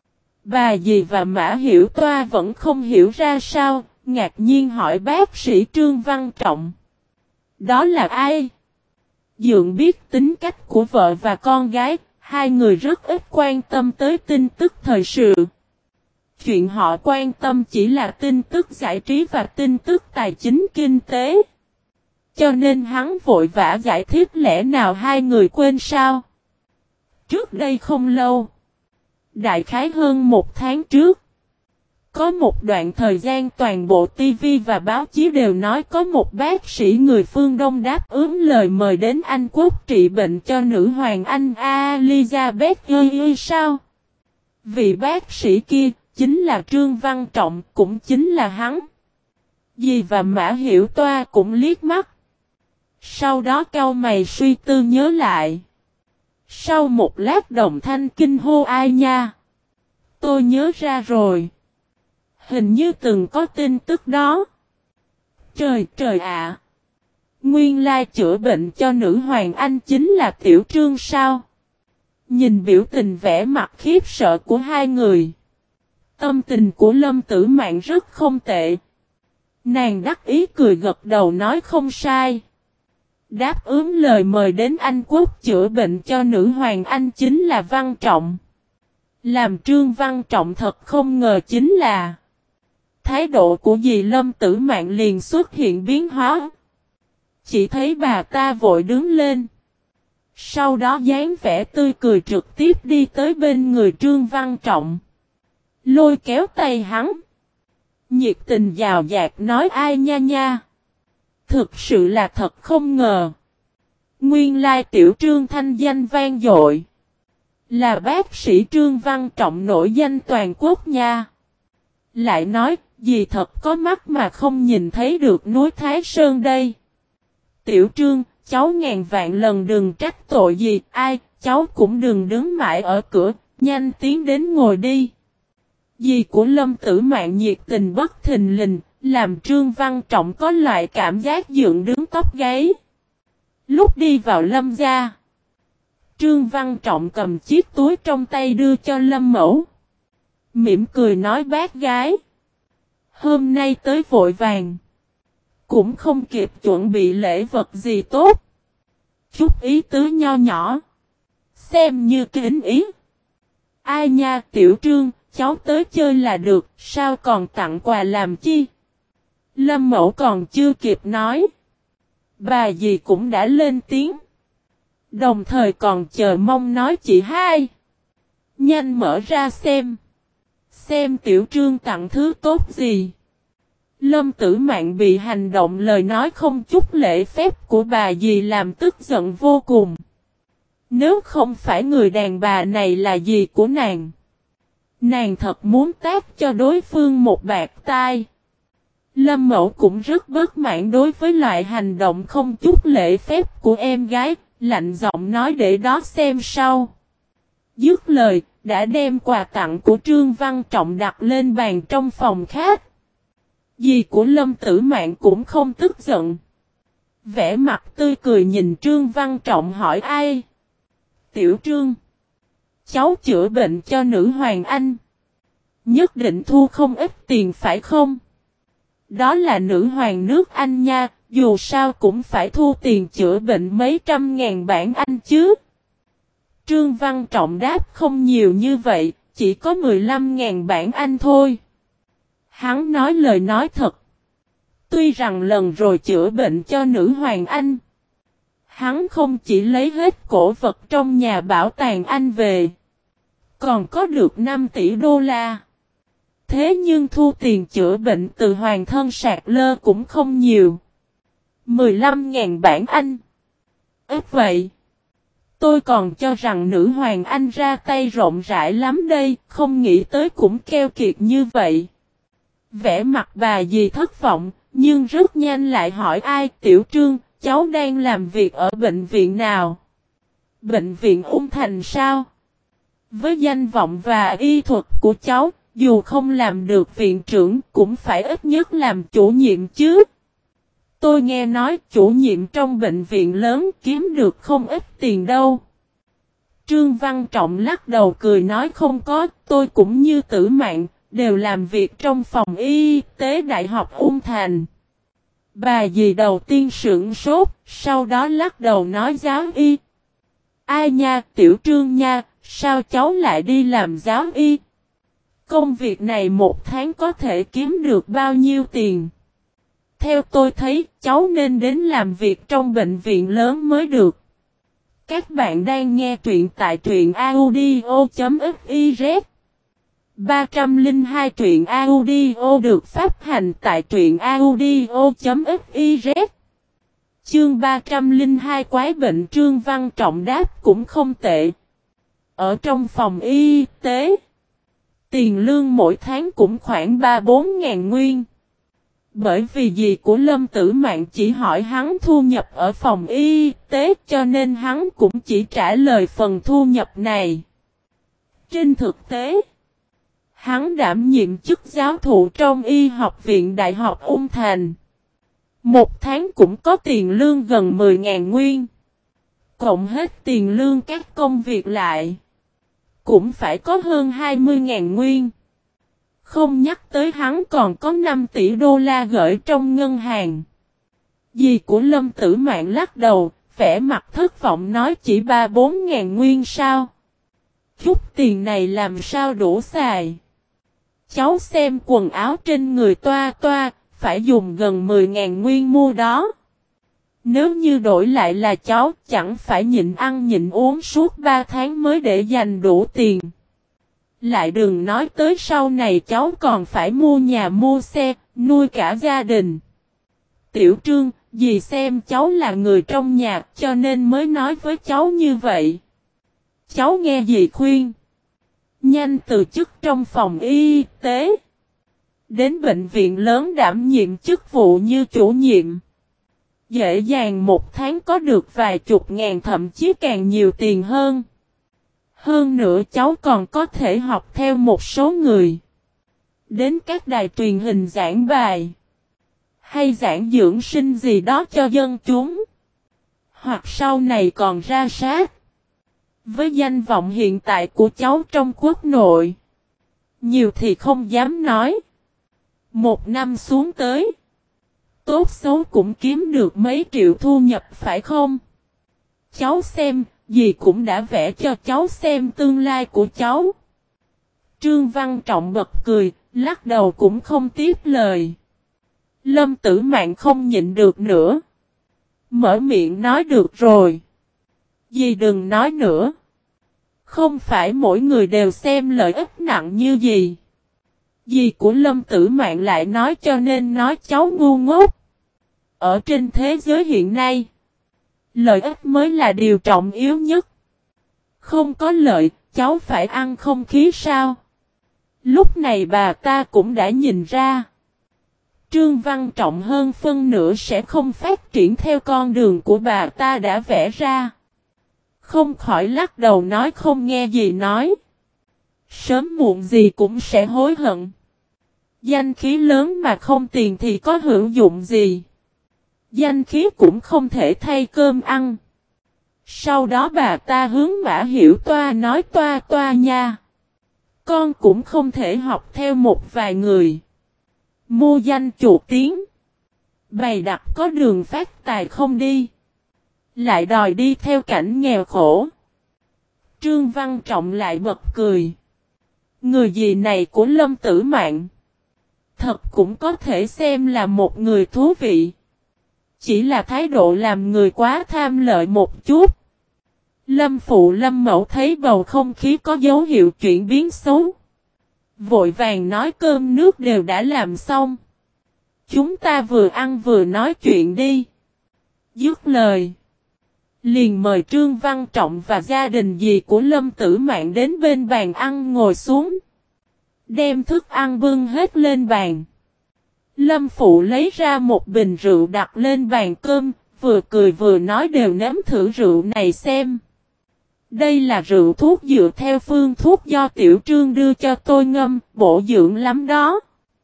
Bà dì và Mã Hiểu Toa vẫn không hiểu ra sao, ngạc nhiên hỏi bác sĩ Trương Văn Trọng. Đó là ai? Dượng biết tính cách của vợ và con gái, hai người rất ít quan tâm tới tin tức thời sự. Chuyện họ quan tâm chỉ là tin tức giải trí và tin tức tài chính kinh tế. Cho nên hắn vội vã giải thích lẽ nào hai người quên sao? Trước đây không lâu, đại khái hơn một tháng trước, có một đoạn thời gian toàn bộ ti vi và báo chí đều nói có một bác sĩ người phương Đông đáp ứng lời mời đến Anh Quốc trị bệnh cho nữ hoàng Anh Elizabeth ơi sao? Vị bác sĩ kia, chính là Trương Văn Trọng, cũng chính là hắn. Dì và Mã Hiểu Toa cũng liếc mắt. Sau đó cau mày suy tư nhớ lại. Sau một lát đồng thanh kinh hô ai nha. Tôi nhớ ra rồi. Hình như từng có tin tức đó. Trời trời ạ. Nguyên lai chữa bệnh cho nữ hoàng anh chính là Tiểu Trương sao? Nhìn biểu tình vẻ mặt khiếp sợ của hai người. Tâm tình của Lâm Tử Mạn rất không tệ. Nàng đắc ý cười gật đầu nói không sai. Đáp ứng lời mời đến Anh Quốc chữa bệnh cho nữ hoàng anh chính là Văn Trọng. Làm Trương Văn Trọng thật không ngờ chính là thái độ của dì Lâm Tử Mạn liền xuất hiện biến hóa. Chỉ thấy bà ta vội đứng lên. Sau đó dáng vẻ tươi cười trực tiếp đi tới bên người Trương Văn Trọng. Lôi kéo tay hắn. Nhiệt tình giàu dạt nói ai nha nha. Thực sự là thật không ngờ. Nguyên lai Tiểu Trương thanh danh vang dội. Là bác sĩ Trương Văn Trọng nổi danh toàn quốc nha. Lại nói, dì thật có mắt mà không nhìn thấy được núi Thái Sơn đây. Tiểu Trương, cháu ngàn vạn lần đừng trách tội gì, ai, cháu cũng đừng đứng mãi ở cửa, nhanh tiến đến ngồi đi. Dì của Lâm Tử Mạn nhiệt tình bất thình lình, làm Trương Văn Trọng có loại cảm giác dựng đứng tóc gáy. Lúc đi vào Lâm gia, Trương Văn Trọng cầm chiếc túi trong tay đưa cho Lâm Mẫu. Mỉm cười nói bác gái. Hôm nay tới vội vàng. Cũng không kịp chuẩn bị lễ vật gì tốt. Chút ý tứ nho nhỏ. Xem như kính ý. Ai nha Tiểu Trương, cháu tới chơi là được, sao còn tặng quà làm chi? Lâm Mẫu còn chưa kịp nói. Bà dì cũng đã lên tiếng. Đồng thời còn chờ mong nói chị hai. Nhanh mở ra xem. Xem Tiểu Trương tặng thứ tốt gì. Lâm Tử Mạn bị hành động lời nói không chút lễ phép của bà dì làm tức giận vô cùng. Nếu không phải người đàn bà này là dì của nàng. Nàng thật muốn tát cho đối phương một bạt tai. Lâm Mẫu cũng rất bất mãn đối với loại hành động không chút lễ phép của em gái, lạnh giọng nói để đó xem sau. Dứt lời, đã đem quà tặng của Trương Văn Trọng đặt lên bàn trong phòng khách. Dì của Lâm Tử Mạn cũng không tức giận. Vẻ mặt tươi cười nhìn Trương Văn Trọng hỏi ai? Tiểu Trương. Cháu chữa bệnh cho nữ hoàng anh. Nhất định thu không ít tiền phải không? Đó là nữ hoàng nước Anh nha, dù sao cũng phải thu tiền chữa bệnh mấy trăm ngàn bảng Anh chứ. Trương Văn Trọng đáp không nhiều như vậy, chỉ có mười lăm ngàn bảng Anh thôi. Hắn nói lời nói thật. Tuy rằng lần rồi chữa bệnh cho nữ hoàng Anh, hắn không chỉ lấy hết cổ vật trong nhà bảo tàng Anh về, còn có được năm tỷ đô la. Thế nhưng thu tiền chữa bệnh từ hoàng thân sạc lơ cũng không nhiều. mười lăm ngàn bảng Anh. Ít vậy. Tôi còn cho rằng nữ hoàng Anh ra tay rộng rãi lắm đây, không nghĩ tới cũng keo kiệt như vậy. Vẻ mặt bà dì thất vọng, nhưng rất nhanh lại hỏi ai Tiểu Trương, cháu đang làm việc ở bệnh viện nào? Bệnh viện Ung Thành sao? Với danh vọng và y thuật của cháu, dù không làm được viện trưởng cũng phải ít nhất làm chủ nhiệm chứ. Tôi nghe nói chủ nhiệm trong bệnh viện lớn kiếm được không ít tiền đâu. Trương Văn Trọng lắc đầu cười nói không có, tôi cũng như Tử Mạn, đều làm việc trong phòng y tế Đại học Ung Thành. Bà dì đầu tiên sửng sốt, sau đó lắc đầu nói giáo y. Ai nha, Tiểu Trương nha, sao cháu lại đi làm giáo y? Công việc này một tháng có thể kiếm được bao nhiêu tiền? Theo tôi thấy, cháu nên đến làm việc trong bệnh viện lớn mới được. Các bạn đang nghe truyện tại truyện audio.fiz. ba không hai truyện audio được phát hành tại truyện audio.fiz. Chương ba không hai quái bệnh Trương Văn Trọng đáp cũng không tệ. Ở trong phòng y tế, Tiền lương mỗi tháng cũng khoảng ba bốn ngàn nguyên. Bởi vì dì của Lâm Tử Mạn chỉ hỏi hắn thu nhập ở phòng y tế cho nên hắn cũng chỉ trả lời phần thu nhập này. Trên thực tế, hắn đảm nhiệm chức giáo thụ trong y học viện Đại học Ung Thành. Một tháng cũng có tiền lương gần mười ngàn nguyên. Cộng hết tiền lương các công việc lại, cũng phải có hơn hai mươi ngàn nguyên. Không nhắc tới hắn còn có năm tỷ đô la gửi trong ngân hàng. Dì của Lâm Tử Mạn lắc đầu, vẻ mặt thất vọng nói chỉ ba bốn ngàn nguyên sao. Chút tiền này làm sao đủ xài. Cháu xem quần áo trên người toa toa, phải dùng gần mười ngàn nguyên mua đó. Nếu như đổi lại là cháu chẳng phải nhịn ăn nhịn uống suốt ba tháng mới để dành đủ tiền. Lại đừng nói tới sau này cháu còn phải mua nhà mua xe, nuôi cả gia đình. Tiểu Trương, dì xem cháu là người trong nhà cho nên mới nói với cháu như vậy. Cháu nghe dì khuyên. Nhanh từ chức trong phòng y tế. Đến bệnh viện lớn đảm nhiệm chức vụ như chủ nhiệm. Dễ dàng một tháng có được vài chục ngàn thậm chí càng nhiều tiền hơn. Hơn nữa cháu còn có thể học theo một số người. Đến các đài truyền hình giảng bài. Hay giảng dưỡng sinh gì đó cho dân chúng. Hoặc sau này còn ra sát. Với danh vọng hiện tại của cháu trong quốc nội. Nhiều thì không dám nói. Một năm xuống tới. Tốt xấu cũng kiếm được mấy triệu thu nhập phải không? Cháu xem, dì cũng đã vẽ cho cháu xem tương lai của cháu. Trương Văn Trọng bật cười, lắc đầu cũng không tiếp lời. Lâm Tử Mạn không nhịn được nữa. Mở miệng nói được rồi. Dì đừng nói nữa. Không phải mỗi người đều xem lợi ích nặng như dì. Dì của Lâm Tử Mạn lại nói cho nên nói cháu ngu ngốc. Ở trên thế giới hiện nay, lợi ích mới là điều trọng yếu nhất. Không có lợi, cháu phải ăn không khí sao? Lúc này bà ta cũng đã nhìn ra. Trương Văn Trọng hơn phân nửa sẽ không phát triển theo con đường của bà ta đã vẽ ra. Không khỏi lắc đầu nói không nghe gì nói. Sớm muộn gì cũng sẽ hối hận. Danh khí lớn mà không tiền thì có hữu dụng gì. Danh khí cũng không thể thay cơm ăn. Sau đó bà ta hướng Mã Hiểu Toa nói toa toa nha. Con cũng không thể học theo một vài người. Mua danh chuột tiếng. Bày đặt có đường phát tài không đi. Lại đòi đi theo cảnh nghèo khổ. Trương Văn Trọng lại bật cười. Người gì này của Lâm Tử Mạn. Thật cũng có thể xem là một người thú vị. Chỉ là thái độ làm người quá tham lợi một chút. Lâm phụ Lâm mẫu thấy bầu không khí có dấu hiệu chuyển biến xấu. Vội vàng nói cơm nước đều đã làm xong. Chúng ta vừa ăn vừa nói chuyện đi. Dứt lời. Liền mời Trương Văn Trọng và gia đình dì của Lâm Tử Mạn đến bên bàn ăn ngồi xuống. Đem thức ăn bưng hết lên bàn. Lâm phụ lấy ra một bình rượu đặt lên bàn cơm, vừa cười vừa nói đều nếm thử rượu này xem. Đây là rượu thuốc dựa theo phương thuốc do Tiểu Trương đưa cho tôi ngâm, bổ dưỡng lắm đó.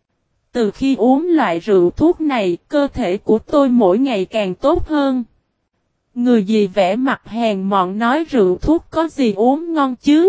Từ khi uống loại rượu thuốc này, cơ thể của tôi mỗi ngày càng tốt hơn. Người gì vẽ mặt hèn mọn nói rượu thuốc có gì uống ngon chứ?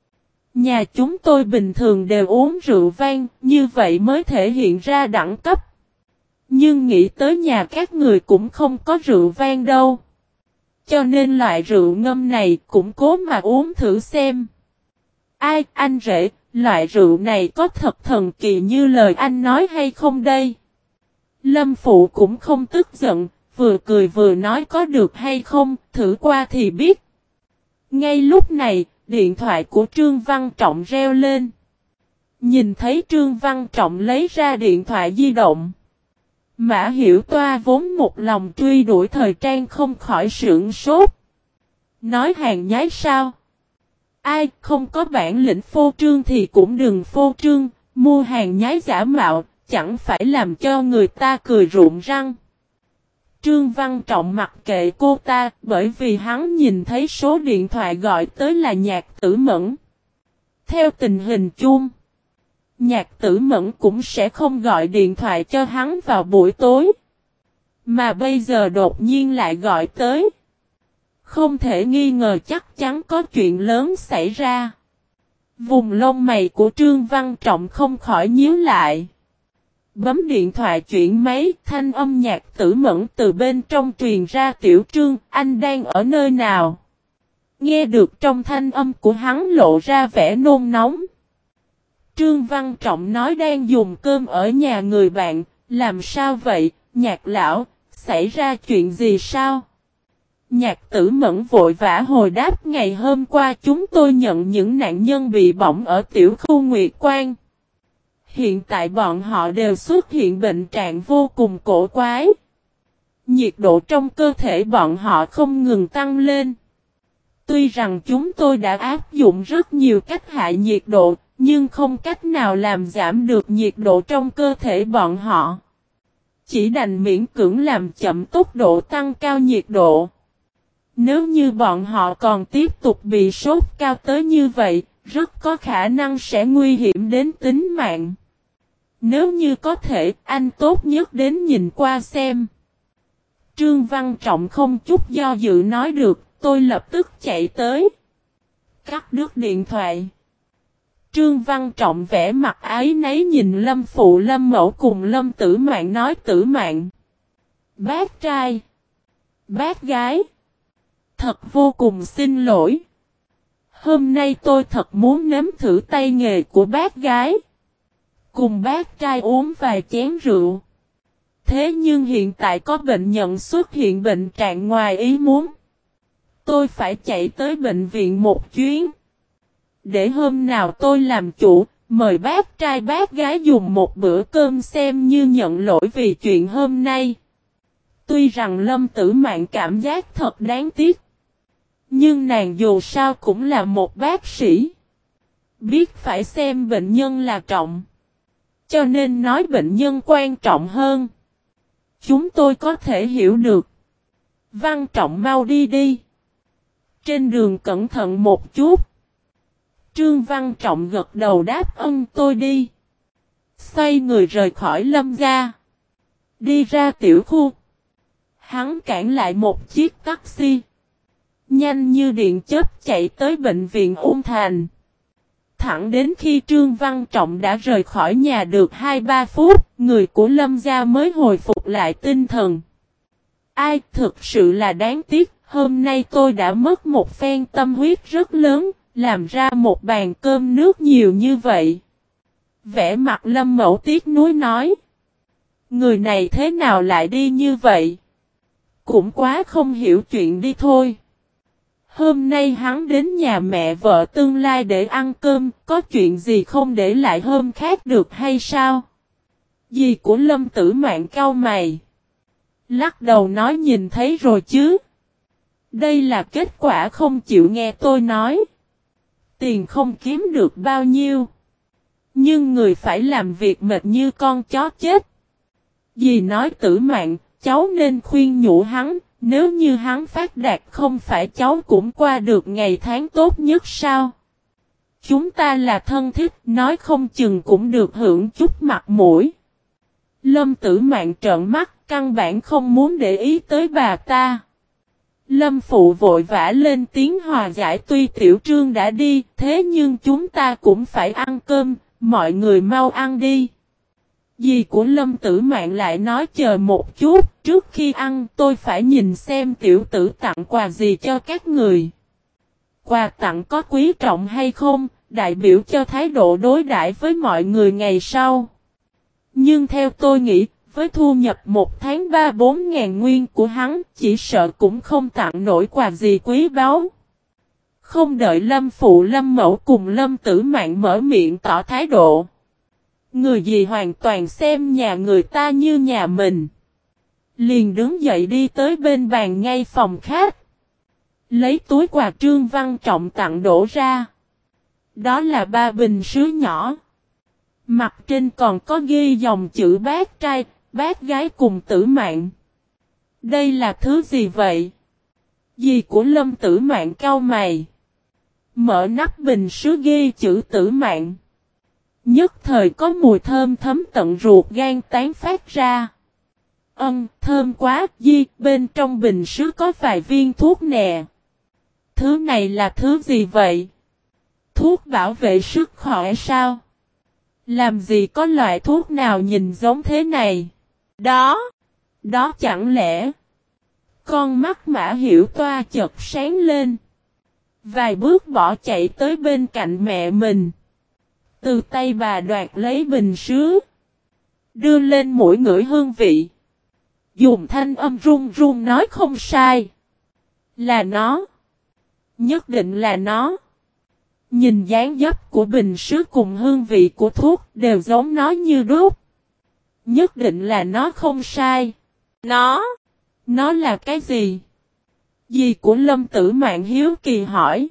Nhà chúng tôi bình thường đều uống rượu vang, như vậy mới thể hiện ra đẳng cấp. Nhưng nghĩ tới nhà các người cũng không có rượu vang đâu. Cho nên loại rượu ngâm này cũng cố mà uống thử xem. Ai, anh rể, loại rượu này có thật thần kỳ như lời anh nói hay không đây? Lâm phụ cũng không tức giận, vừa cười vừa nói có được hay không, thử qua thì biết. Ngay lúc này, điện thoại của Trương Văn Trọng reo lên. Nhìn thấy Trương Văn Trọng lấy ra điện thoại di động. Mã Hiểu Toa vốn một lòng truy đuổi thời trang không khỏi sửng sốt. Nói hàng nhái sao? Ai không có bản lĩnh phô trương thì cũng đừng phô trương, mua hàng nhái giả mạo, chẳng phải làm cho người ta cười rụng răng. Trương Văn Trọng mặc kệ cô ta, bởi vì hắn nhìn thấy số điện thoại gọi tới là Nhạc Tử Mẫn. Theo tình hình chung, Nhạc Tử Mẫn cũng sẽ không gọi điện thoại cho hắn vào buổi tối. Mà bây giờ đột nhiên lại gọi tới. Không thể nghi ngờ chắc chắn có chuyện lớn xảy ra. Vùng lông mày của Trương Văn Trọng không khỏi nhíu lại. Bấm điện thoại chuyển máy, thanh âm Nhạc Tử Mẫn từ bên trong truyền ra. Tiểu Trương, anh đang ở nơi nào? Nghe được trong thanh âm của hắn lộ ra vẻ nôn nóng. Trương Văn Trọng nói đang dùng cơm ở nhà người bạn, làm sao vậy, Nhạc lão, xảy ra chuyện gì sao? Nhạc Tử Mẫn vội vã hồi đáp ngày hôm qua chúng tôi nhận những nạn nhân bị bỏng ở tiểu khu Nguyệt Quang. Hiện tại bọn họ đều xuất hiện bệnh trạng vô cùng cổ quái. Nhiệt độ trong cơ thể bọn họ không ngừng tăng lên. Tuy rằng chúng tôi đã áp dụng rất nhiều cách hạ nhiệt độ, nhưng không cách nào làm giảm được nhiệt độ trong cơ thể bọn họ. Chỉ đành miễn cưỡng làm chậm tốc độ tăng cao nhiệt độ. Nếu như bọn họ còn tiếp tục bị sốt cao tới như vậy, rất có khả năng sẽ nguy hiểm đến tính mạng. Nếu như có thể, anh tốt nhất đến nhìn qua xem. Trương Văn Trọng không chút do dự nói được, tôi lập tức chạy tới. Cắt đứt điện thoại. Trương Văn Trọng vẽ mặt ái nấy nhìn Lâm Phụ Lâm Mẫu cùng Lâm Tử Mạn nói Tử Mạn. Bác trai. Bác gái. Thật vô cùng xin lỗi. Hôm nay tôi thật muốn nếm thử tay nghề của bác gái. Cùng bác trai uống vài chén rượu. Thế nhưng hiện tại có bệnh nhân xuất hiện bệnh trạng ngoài ý muốn. Tôi phải chạy tới bệnh viện một chuyến. Để hôm nào tôi làm chủ, mời bác trai bác gái dùng một bữa cơm xem như nhận lỗi vì chuyện hôm nay. Tuy rằng Lâm Tử Mạn cảm giác thật đáng tiếc. Nhưng nàng dù sao cũng là một bác sĩ. Biết phải xem bệnh nhân là trọng. Cho nên nói bệnh nhân quan trọng hơn. Chúng tôi có thể hiểu được. Văn Trọng mau đi đi. Trên đường cẩn thận một chút. Trương Văn Trọng gật đầu đáp ơn tôi đi. Xoay người rời khỏi Lâm gia. Đi ra tiểu khu. Hắn cản lại một chiếc taxi. Nhanh như điện chớp chạy tới bệnh viện Ung Thành. Thẳng đến khi Trương Văn Trọng đã rời khỏi nhà được hai ba phút, người của Lâm gia mới hồi phục lại tinh thần. Ai thực sự là đáng tiếc, hôm nay tôi đã mất một phen tâm huyết rất lớn, làm ra một bàn cơm nước nhiều như vậy. Vẻ mặt Lâm Mẫu tiếc nuối nói. Người này thế nào lại đi như vậy? Cũng quá không hiểu chuyện đi thôi. Hôm nay hắn đến nhà mẹ vợ tương lai để ăn cơm, có chuyện gì không để lại hôm khác được hay sao? Dì của Lâm Tử Mạn cau mày. Lắc đầu nói nhìn thấy rồi chứ. Đây là kết quả không chịu nghe tôi nói. Tiền không kiếm được bao nhiêu. Nhưng người phải làm việc mệt như con chó chết. Dì nói Tử Mạn, cháu nên khuyên nhủ hắn. Nếu như hắn phát đạt không phải cháu cũng qua được ngày tháng tốt nhất sao? Chúng ta là thân thiết, nói không chừng cũng được hưởng chút mặt mũi. Lâm Tử Mạn trợn mắt, căn bản không muốn để ý tới bà ta. Lâm Phụ vội vã lên tiếng hòa giải tuy Tiểu Trương đã đi, thế nhưng chúng ta cũng phải ăn cơm, mọi người mau ăn đi. Dì của Lâm Tử Mạn lại nói chờ một chút, trước khi ăn tôi phải nhìn xem tiểu tử tặng quà gì cho các người. Quà tặng có quý trọng hay không, đại biểu cho thái độ đối đãi với mọi người ngày sau. Nhưng theo tôi nghĩ, với thu nhập một tháng ba bốn ngàn nguyên của hắn, chỉ sợ cũng không tặng nổi quà gì quý báu. Không đợi Lâm Phụ Lâm Mẫu cùng Lâm Tử Mạn mở miệng tỏ thái độ. Người gì hoàn toàn xem nhà người ta như nhà mình. Liền đứng dậy đi tới bên bàn ngay phòng khách. Lấy túi quà Trương Văn Trọng tặng đổ ra. Đó là ba bình sứ nhỏ. Mặt trên còn có ghi dòng chữ bác trai, bác gái cùng tử mạng. Đây là thứ gì vậy? Dì của Lâm Tử Mạn cau mày. Mở nắp bình sứ ghi chữ tử mạng. Nhất thời có mùi thơm thấm tận ruột gan tán phát ra. Ân, thơm quá, Di, bên trong bình sứ có vài viên thuốc nè. Thứ này là thứ gì vậy? Thuốc bảo vệ sức khỏe sao? Làm gì có loại thuốc nào nhìn giống thế này? Đó, đó chẳng lẽ? Con mắt Mã Hiểu Toa chợt sáng lên. Vài bước bỏ chạy tới bên cạnh mẹ mình. Từ tay bà đoạt lấy bình sứ. Đưa lên mũi ngửi hương vị. Dùng thanh âm run run nói không sai. Là nó. Nhất định là nó. Nhìn dáng dấp của bình sứ cùng hương vị của thuốc đều giống nó như đúc. Nhất định là nó không sai. Nó. Nó là cái gì? Dì của Lâm Tử Mạn hiếu kỳ hỏi.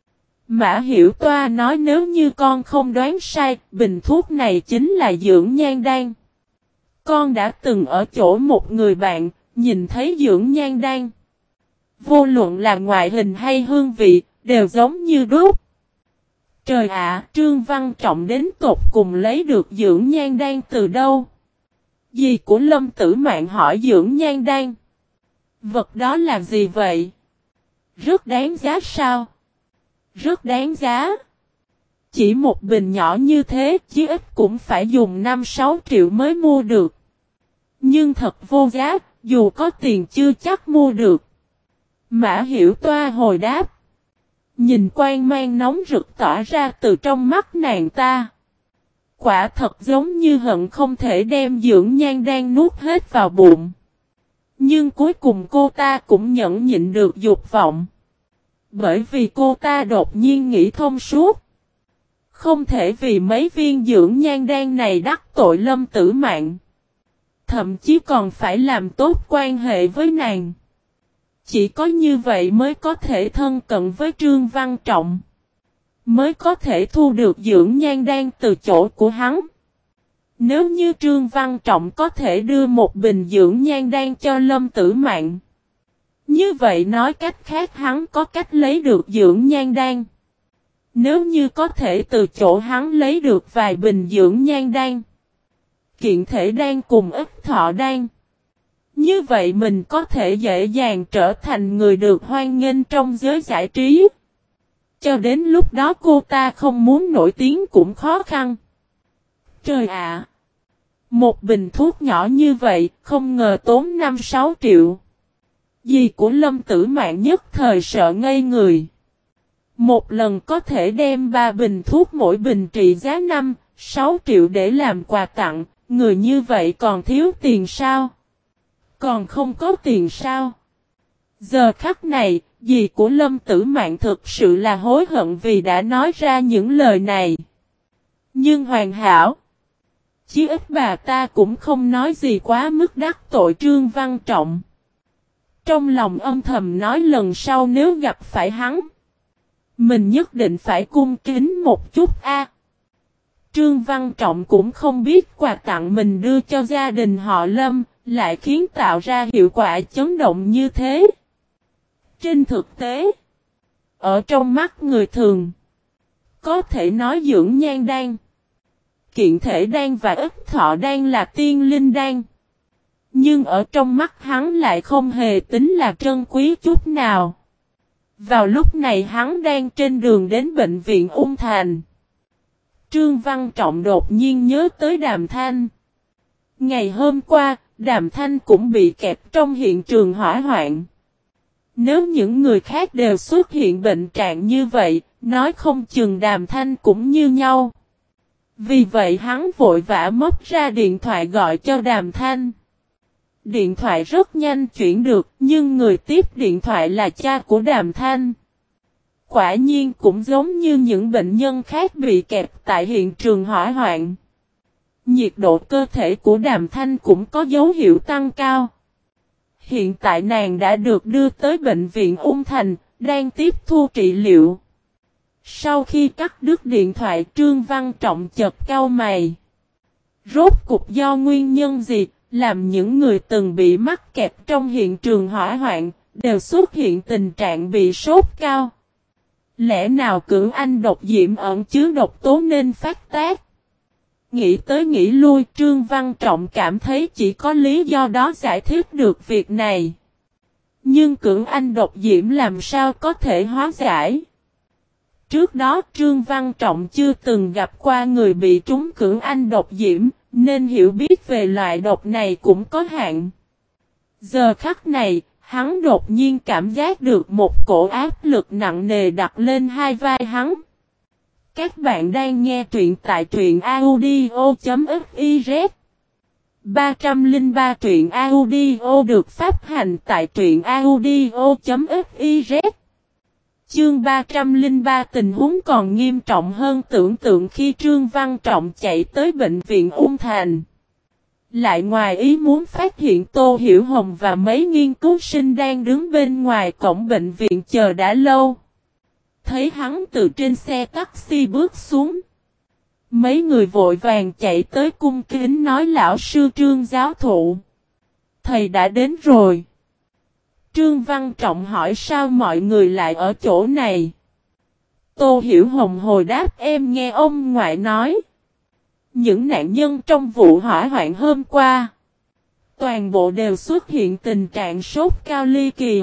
Mã Hiểu Toa nói nếu như con không đoán sai, bình thuốc này chính là dưỡng nhan đan. Con đã từng ở chỗ một người bạn, nhìn thấy dưỡng nhan đan. Vô luận là ngoại hình hay hương vị, đều giống như đúc. Trời ạ, Trương Văn Trọng đến tột cùng lấy được dưỡng nhan đan từ đâu? Dì của Lâm Tử Mạn hỏi dưỡng nhan đan. Vật đó là gì vậy? Rất đáng giá sao? Rất đáng giá. Chỉ một bình nhỏ như thế, chí ít cũng phải dùng năm sáu triệu mới mua được. Nhưng thật vô giá, dù có tiền chưa chắc mua được. Mã Hiểu Toa hồi đáp. Nhìn quang mang nóng rực tỏa ra từ trong mắt nàng ta. Quả thật giống như hận không thể đem dưỡng nhan đan nuốt hết vào bụng. Nhưng cuối cùng cô ta cũng nhẫn nhịn được dục vọng. Bởi vì cô ta đột nhiên nghĩ thông suốt. Không thể vì mấy viên dưỡng nhan đan này đắc tội Lâm Tử Mạn. Thậm chí còn phải làm tốt quan hệ với nàng. Chỉ có như vậy mới có thể thân cận với Trương Văn Trọng. Mới có thể thu được dưỡng nhan đan từ chỗ của hắn. Nếu như Trương Văn Trọng có thể đưa một bình dưỡng nhan đan cho Lâm Tử Mạn. Như vậy nói cách khác hắn có cách lấy được dưỡng nhan đan. Nếu như có thể từ chỗ hắn lấy được vài bình dưỡng nhan đan. Kiện thể đan cùng ít thọ đan. Như vậy mình có thể dễ dàng trở thành người được hoan nghênh trong giới giải trí. Cho đến lúc đó cô ta không muốn nổi tiếng cũng khó khăn. Trời ạ! Một bình thuốc nhỏ như vậy không ngờ tốn năm sáu triệu. Dì của Lâm Tử Mạn nhất thời sợ ngây người. Một lần có thể đem ba bình thuốc mỗi bình trị giá năm, sáu triệu để làm quà tặng, người như vậy còn thiếu tiền sao? Còn không có tiền sao? Giờ khắc này, dì của Lâm Tử Mạn thực sự là hối hận vì đã nói ra những lời này. Nhưng hoàn hảo. Chí ít bà ta cũng không nói gì quá mức đắc tội Trương Văn Trọng. Trong lòng âm thầm nói lần sau nếu gặp phải hắn. Mình nhất định phải cung kính một chút a. Trương Văn Trọng cũng không biết quà tặng mình đưa cho gia đình họ Lâm, lại khiến tạo ra hiệu quả chấn động như thế. Trên thực tế, ở trong mắt người thường, có thể nói dưỡng nhan đan, kiện thể đan và ít thọ đan là tiên linh đan. Nhưng ở trong mắt hắn lại không hề tính là trân quý chút nào. Vào lúc này hắn đang trên đường đến bệnh viện Ung Thành. Trương Văn Trọng đột nhiên nhớ tới Đàm Thanh. Ngày hôm qua, Đàm Thanh cũng bị kẹp trong hiện trường hỏa hoạn. Nếu những người khác đều xuất hiện bệnh trạng như vậy, nói không chừng Đàm Thanh cũng như nhau. Vì vậy hắn vội vã móc ra điện thoại gọi cho Đàm Thanh. Điện thoại rất nhanh chuyển được, nhưng người tiếp điện thoại là cha của Đàm Thanh. Quả nhiên cũng giống như những bệnh nhân khác bị kẹp tại hiện trường hỏa hoạn. Nhiệt độ cơ thể của Đàm Thanh cũng có dấu hiệu tăng cao. Hiện tại nàng đã được đưa tới bệnh viện Ung Thành, đang tiếp thu trị liệu. Sau khi cắt đứt điện thoại, Trương Văn Trọng chợt cau mày. Rốt cục do nguyên nhân gì, làm những người từng bị mắc kẹt trong hiện trường hỏa hoạn, đều xuất hiện tình trạng bị sốt cao. Lẽ nào Cưỡng Anh độc diễm ẩn chứa độc tố nên phát tác? Nghĩ tới nghĩ lui, Trương Văn Trọng cảm thấy chỉ có lý do đó giải thích được việc này. Nhưng Cưỡng Anh độc diễm làm sao có thể hóa giải? Trước đó Trương Văn Trọng chưa từng gặp qua người bị trúng Cưỡng Anh độc diễm, nên hiểu biết về loại độc này cũng có hạn. Giờ khắc này, hắn đột nhiên cảm giác được một cổ áp lực nặng nề đặt lên hai vai hắn. Các bạn đang nghe truyện tại truyện audio.fiz. ba không ba truyện audio được phát hành tại truyện audio.fiz. Chương ba không ba tình huống còn nghiêm trọng hơn tưởng tượng khi Trương Văn Trọng chạy tới bệnh viện Ung Thành. Lại ngoài ý muốn phát hiện Tô Hiểu Hồng và mấy nghiên cứu sinh đang đứng bên ngoài cổng bệnh viện chờ đã lâu. Thấy hắn từ trên xe taxi bước xuống. Mấy người vội vàng chạy tới cung kính nói lão sư Trương giáo thụ. Thầy đã đến rồi. Trương Văn Trọng hỏi sao mọi người lại ở chỗ này. Tô Hiểu Hồng hồi đáp em nghe ông ngoại nói. Những nạn nhân trong vụ hỏa hoạn hôm qua. Toàn bộ đều xuất hiện tình trạng sốt cao ly kỳ.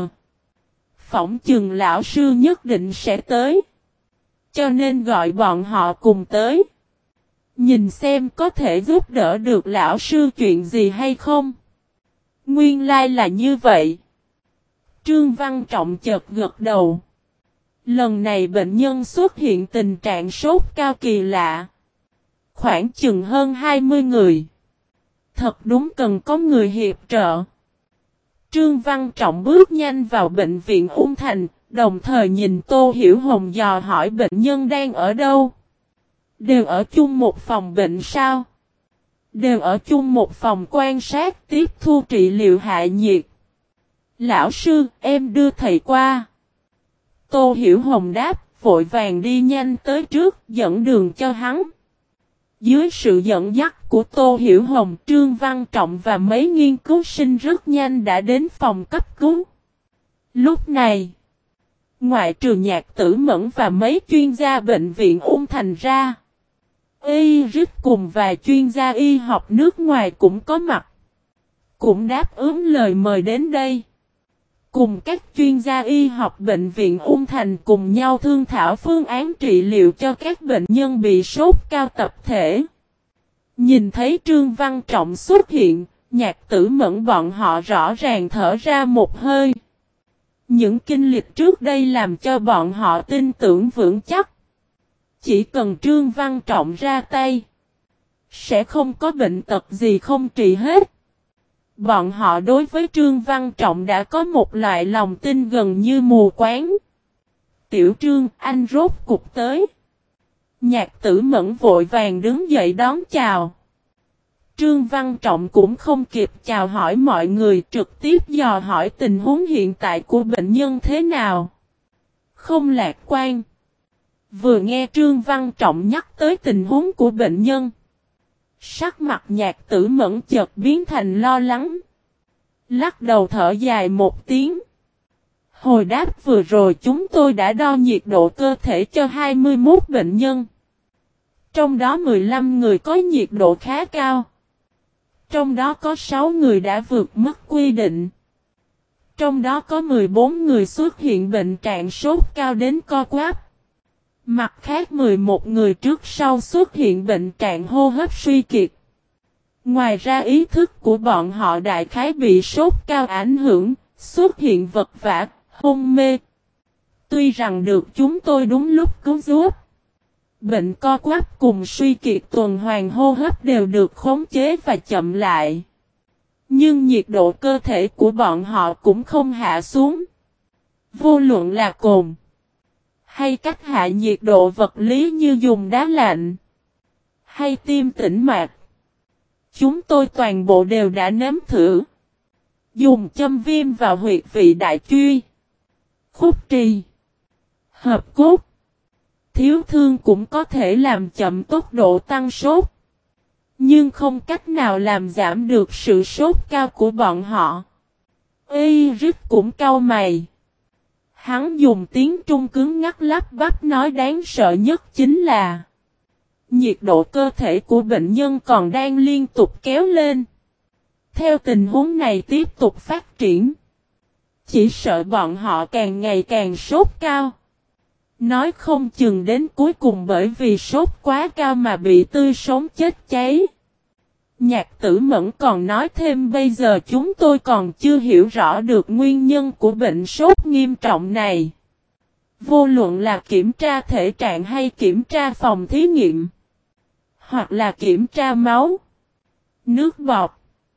Phỏng chừng lão sư nhất định sẽ tới. Cho nên gọi bọn họ cùng tới. Nhìn xem có thể giúp đỡ được lão sư chuyện gì hay không. Nguyên lai là như vậy. Trương Văn Trọng chợt gật đầu. Lần này bệnh nhân xuất hiện tình trạng sốt cao kỳ lạ. Khoảng chừng hơn hai mươi người. Thật đúng cần có người hiệp trợ. Trương Văn Trọng bước nhanh vào bệnh viện Ung Thành, đồng thời nhìn Tô Hiểu Hồng dò hỏi bệnh nhân đang ở đâu. Đều ở chung một phòng bệnh sao? Đều ở chung một phòng quan sát tiếp thu trị liệu hạ nhiệt. Lão sư, em đưa thầy qua. Tô Hiểu Hồng đáp, vội vàng đi nhanh tới trước, dẫn đường cho hắn. Dưới sự dẫn dắt của Tô Hiểu Hồng, Trương Văn Trọng và mấy nghiên cứu sinh rất nhanh đã đến phòng cấp cứu. Lúc này, ngoại trừ Nhạc Tử Mẫn và mấy chuyên gia bệnh viện Ung Thành ra, Y R I C cùng vài chuyên gia y học nước ngoài cũng có mặt. Cũng đáp ứng lời mời đến đây. Cùng các chuyên gia y học bệnh viện Ung Thành cùng nhau thương thảo phương án trị liệu cho các bệnh nhân bị sốt cao tập thể. Nhìn thấy Trương Văn Trọng xuất hiện, Nhạc Tử Mẫn bọn họ rõ ràng thở ra một hơi. Những kinh lịch trước đây làm cho bọn họ tin tưởng vững chắc. Chỉ cần Trương Văn Trọng ra tay, sẽ không có bệnh tật gì không trị hết. Bọn họ đối với Trương Văn Trọng đã có một loại lòng tin gần như mù quáng. Tiểu Trương, anh rốt cục tới. Nhạc Tử Mẫn vội vàng đứng dậy đón chào. Trương Văn Trọng cũng không kịp chào hỏi mọi người, trực tiếp dò hỏi tình huống hiện tại của bệnh nhân thế nào. Không lạc quan. Vừa nghe Trương Văn Trọng nhắc tới tình huống của bệnh nhân, sắc mặt Nhạc Tử Mẫn chợt biến thành lo lắng. Lắc đầu thở dài một tiếng. Hồi đáp vừa rồi chúng tôi đã đo nhiệt độ cơ thể cho hai mươi mốt bệnh nhân. Trong đó mười lăm người có nhiệt độ khá cao. Trong đó có sáu người đã vượt mức quy định. Trong đó có mười bốn người xuất hiện bệnh trạng sốt cao đến co quắp. Mặt khác mười một người trước sau xuất hiện bệnh trạng hô hấp suy kiệt. Ngoài ra ý thức của bọn họ đại khái bị sốt cao ảnh hưởng, xuất hiện vật vã, hôn mê. Tuy rằng được chúng tôi đúng lúc cứu giúp, bệnh co quắp cùng suy kiệt tuần hoàn hô hấp đều được khống chế và chậm lại. Nhưng nhiệt độ cơ thể của bọn họ cũng không hạ xuống. Vô luận là cồn, hay cách hạ nhiệt độ vật lý như dùng đá lạnh, hay tiêm tĩnh mạch, chúng tôi toàn bộ đều đã nếm thử. Dùng châm viêm vào huyệt vị đại truy, khúc trì, hợp cốt, thiếu thương cũng có thể làm chậm tốc độ tăng sốt. Nhưng không cách nào làm giảm được sự sốt cao của bọn họ. Eric cũng cau mày. Hắn dùng tiếng Trung cứng ngắc lắp bắp nói đáng sợ nhất chính là nhiệt độ cơ thể của bệnh nhân còn đang liên tục kéo lên. Theo tình huống này tiếp tục phát triển, chỉ sợ bọn họ càng ngày càng sốt cao. Nói không chừng đến cuối cùng bởi vì sốt quá cao mà bị tươi sống chết cháy. Nhạc Tử Mẫn còn nói thêm bây giờ chúng tôi còn chưa hiểu rõ được nguyên nhân của bệnh sốt nghiêm trọng này. Vô luận là kiểm tra thể trạng hay kiểm tra phòng thí nghiệm, hoặc là kiểm tra máu, nước bọt.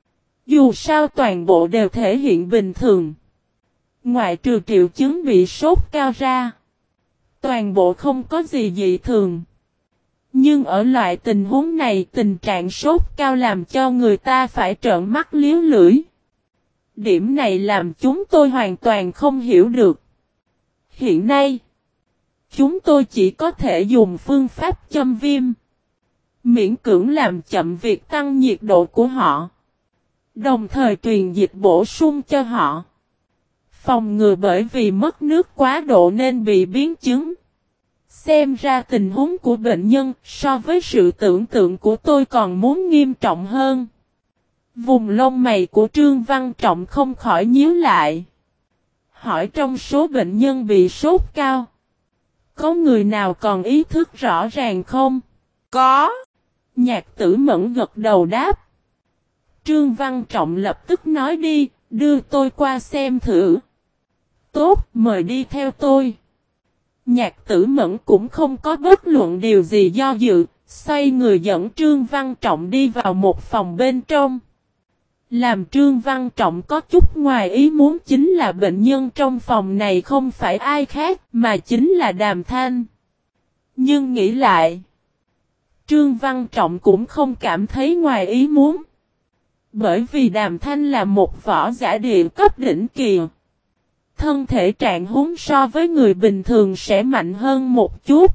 Dù sao toàn bộ đều thể hiện bình thường. Ngoại trừ triệu chứng bị sốt cao ra, toàn bộ không có gì dị thường. Nhưng ở loại tình huống này tình trạng sốt cao làm cho người ta phải trợn mắt liếu lưỡi. Điểm này làm chúng tôi hoàn toàn không hiểu được. Hiện nay, chúng tôi chỉ có thể dùng phương pháp châm viêm, miễn cưỡng làm chậm việc tăng nhiệt độ của họ, đồng thời truyền dịch bổ sung cho họ, phòng ngừa bởi vì mất nước quá độ nên bị biến chứng. Xem ra tình huống của bệnh nhân so với sự tưởng tượng của tôi còn muốn nghiêm trọng hơn. Vùng lông mày của Trương Văn Trọng không khỏi nhíu lại. Hỏi trong số bệnh nhân bị sốt cao, có người nào còn ý thức rõ ràng không? Có. Nhạc Tử Mẫn gật đầu đáp. Trương Văn Trọng lập tức nói đi, đưa tôi qua xem thử. Tốt, mời đi theo tôi. Nhạc Tử Mẫn cũng không có bất luận điều gì do dự, xoay người dẫn Trương Văn Trọng đi vào một phòng bên trong. Làm Trương Văn Trọng có chút ngoài ý muốn chính là bệnh nhân trong phòng này không phải ai khác mà chính là Đàm Thanh. Nhưng nghĩ lại, Trương Văn Trọng cũng không cảm thấy ngoài ý muốn. Bởi vì Đàm Thanh là một võ giả địa cấp đỉnh kỳ. Thân thể trạng huống so với người bình thường sẽ mạnh hơn một chút.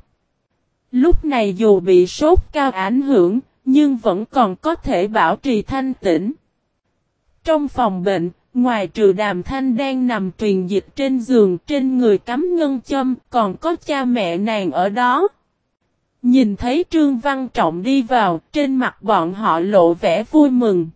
Lúc này dù bị sốt cao ảnh hưởng, nhưng vẫn còn có thể bảo trì thanh tĩnh. Trong phòng bệnh, ngoài trừ Đàm Thanh đang nằm truyền dịch trên giường trên người cắm ngân châm, còn có cha mẹ nàng ở đó. Nhìn thấy Trương Văn Trọng đi vào, trên mặt bọn họ lộ vẻ vui mừng.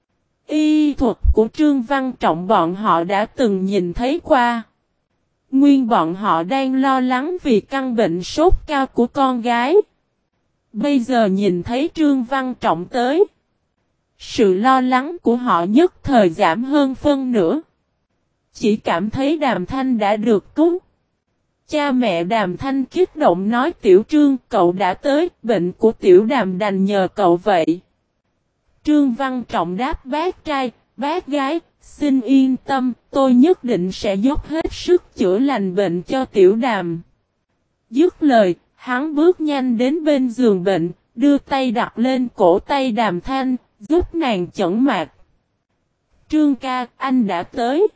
Y thuật của Trương Văn Trọng bọn họ đã từng nhìn thấy qua. Nguyên bọn họ đang lo lắng vì căn bệnh sốt cao của con gái. Bây giờ nhìn thấy Trương Văn Trọng tới, sự lo lắng của họ nhất thời giảm hơn phân nửa. Chỉ cảm thấy Đàm Thanh đã được cứu. Cha mẹ Đàm Thanh kích động nói Tiểu Trương cậu đã tới, bệnh của Tiểu Đàm đành nhờ cậu vậy. Trương Văn Trọng đáp bác trai, bác gái, xin yên tâm, tôi nhất định sẽ dốc hết sức chữa lành bệnh cho Tiểu Đàm. Dứt lời, hắn bước nhanh đến bên giường bệnh, đưa tay đặt lên cổ tay Đàm Thanh, giúp nàng chẩn mạch. Trương ca, anh đã tới.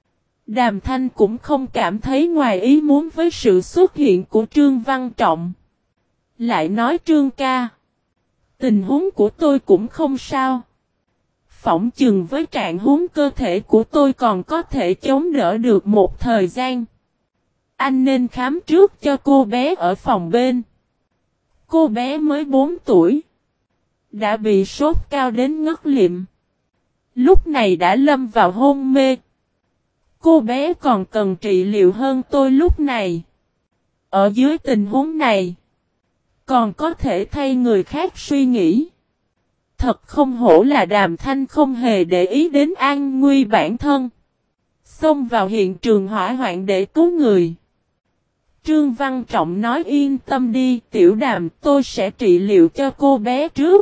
Đàm Thanh cũng không cảm thấy ngoài ý muốn với sự xuất hiện của Trương Văn Trọng. Lại nói Trương ca, tình huống của tôi cũng không sao. Phỏng chừng với trạng huống cơ thể của tôi còn có thể chống đỡ được một thời gian. Anh nên khám trước cho cô bé ở phòng bên. Cô bé mới bốn tuổi. Đã bị sốt cao đến ngất lịm. Lúc này đã lâm vào hôn mê. Cô bé còn cần trị liệu hơn tôi lúc này. Ở dưới tình huống này, còn có thể thay người khác suy nghĩ. Thật không hổ là Đàm Thanh không hề để ý đến an nguy bản thân. Xông vào hiện trường hỏa hoạn để cứu người. Trương Văn Trọng nói yên tâm đi Tiểu Đàm, tôi sẽ trị liệu cho cô bé trước.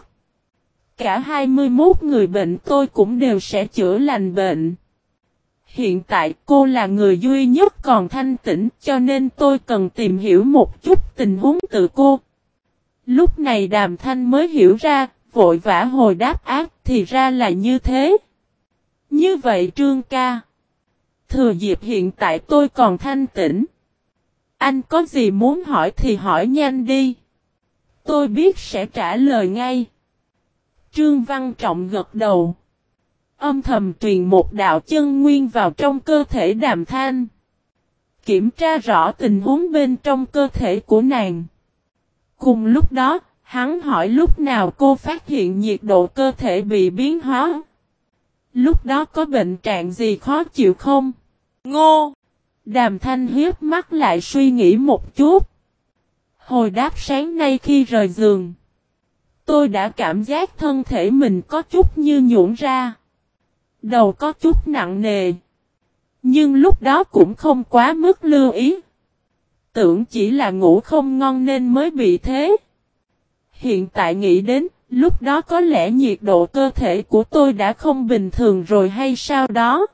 Cả hai mươi mốt người bệnh tôi cũng đều sẽ chữa lành bệnh. Hiện tại cô là người duy nhất còn thanh tĩnh cho nên tôi cần tìm hiểu một chút tình huống từ cô. Lúc này Đàm Thanh mới hiểu ra, vội vã hồi đáp ác thì ra là như thế. Như vậy Trương ca, thừa dịp hiện tại tôi còn thanh tĩnh, Anh có gì muốn hỏi thì hỏi nhanh đi. Tôi biết sẽ trả lời ngay. Trương Văn Trọng gật đầu. Âm thầm truyền một đạo chân nguyên vào trong cơ thể Đàm Thanh. Kiểm tra rõ tình huống bên trong cơ thể của nàng. Cùng lúc đó, hắn hỏi lúc nào cô phát hiện nhiệt độ cơ thể bị biến hóa. Lúc đó có bệnh trạng gì khó chịu không? Ngô! Đàm Thanh hiếp mắt lại suy nghĩ một chút. Hồi đáp sáng nay khi rời giường. Tôi đã cảm giác thân thể mình có chút như nhũn ra. Đầu có chút nặng nề. Nhưng lúc đó cũng không quá mức lưu ý. Tưởng chỉ là ngủ không ngon nên mới bị thế. Hiện tại nghĩ đến, lúc đó có lẽ nhiệt độ cơ thể của tôi đã không bình thường rồi hay sao đó.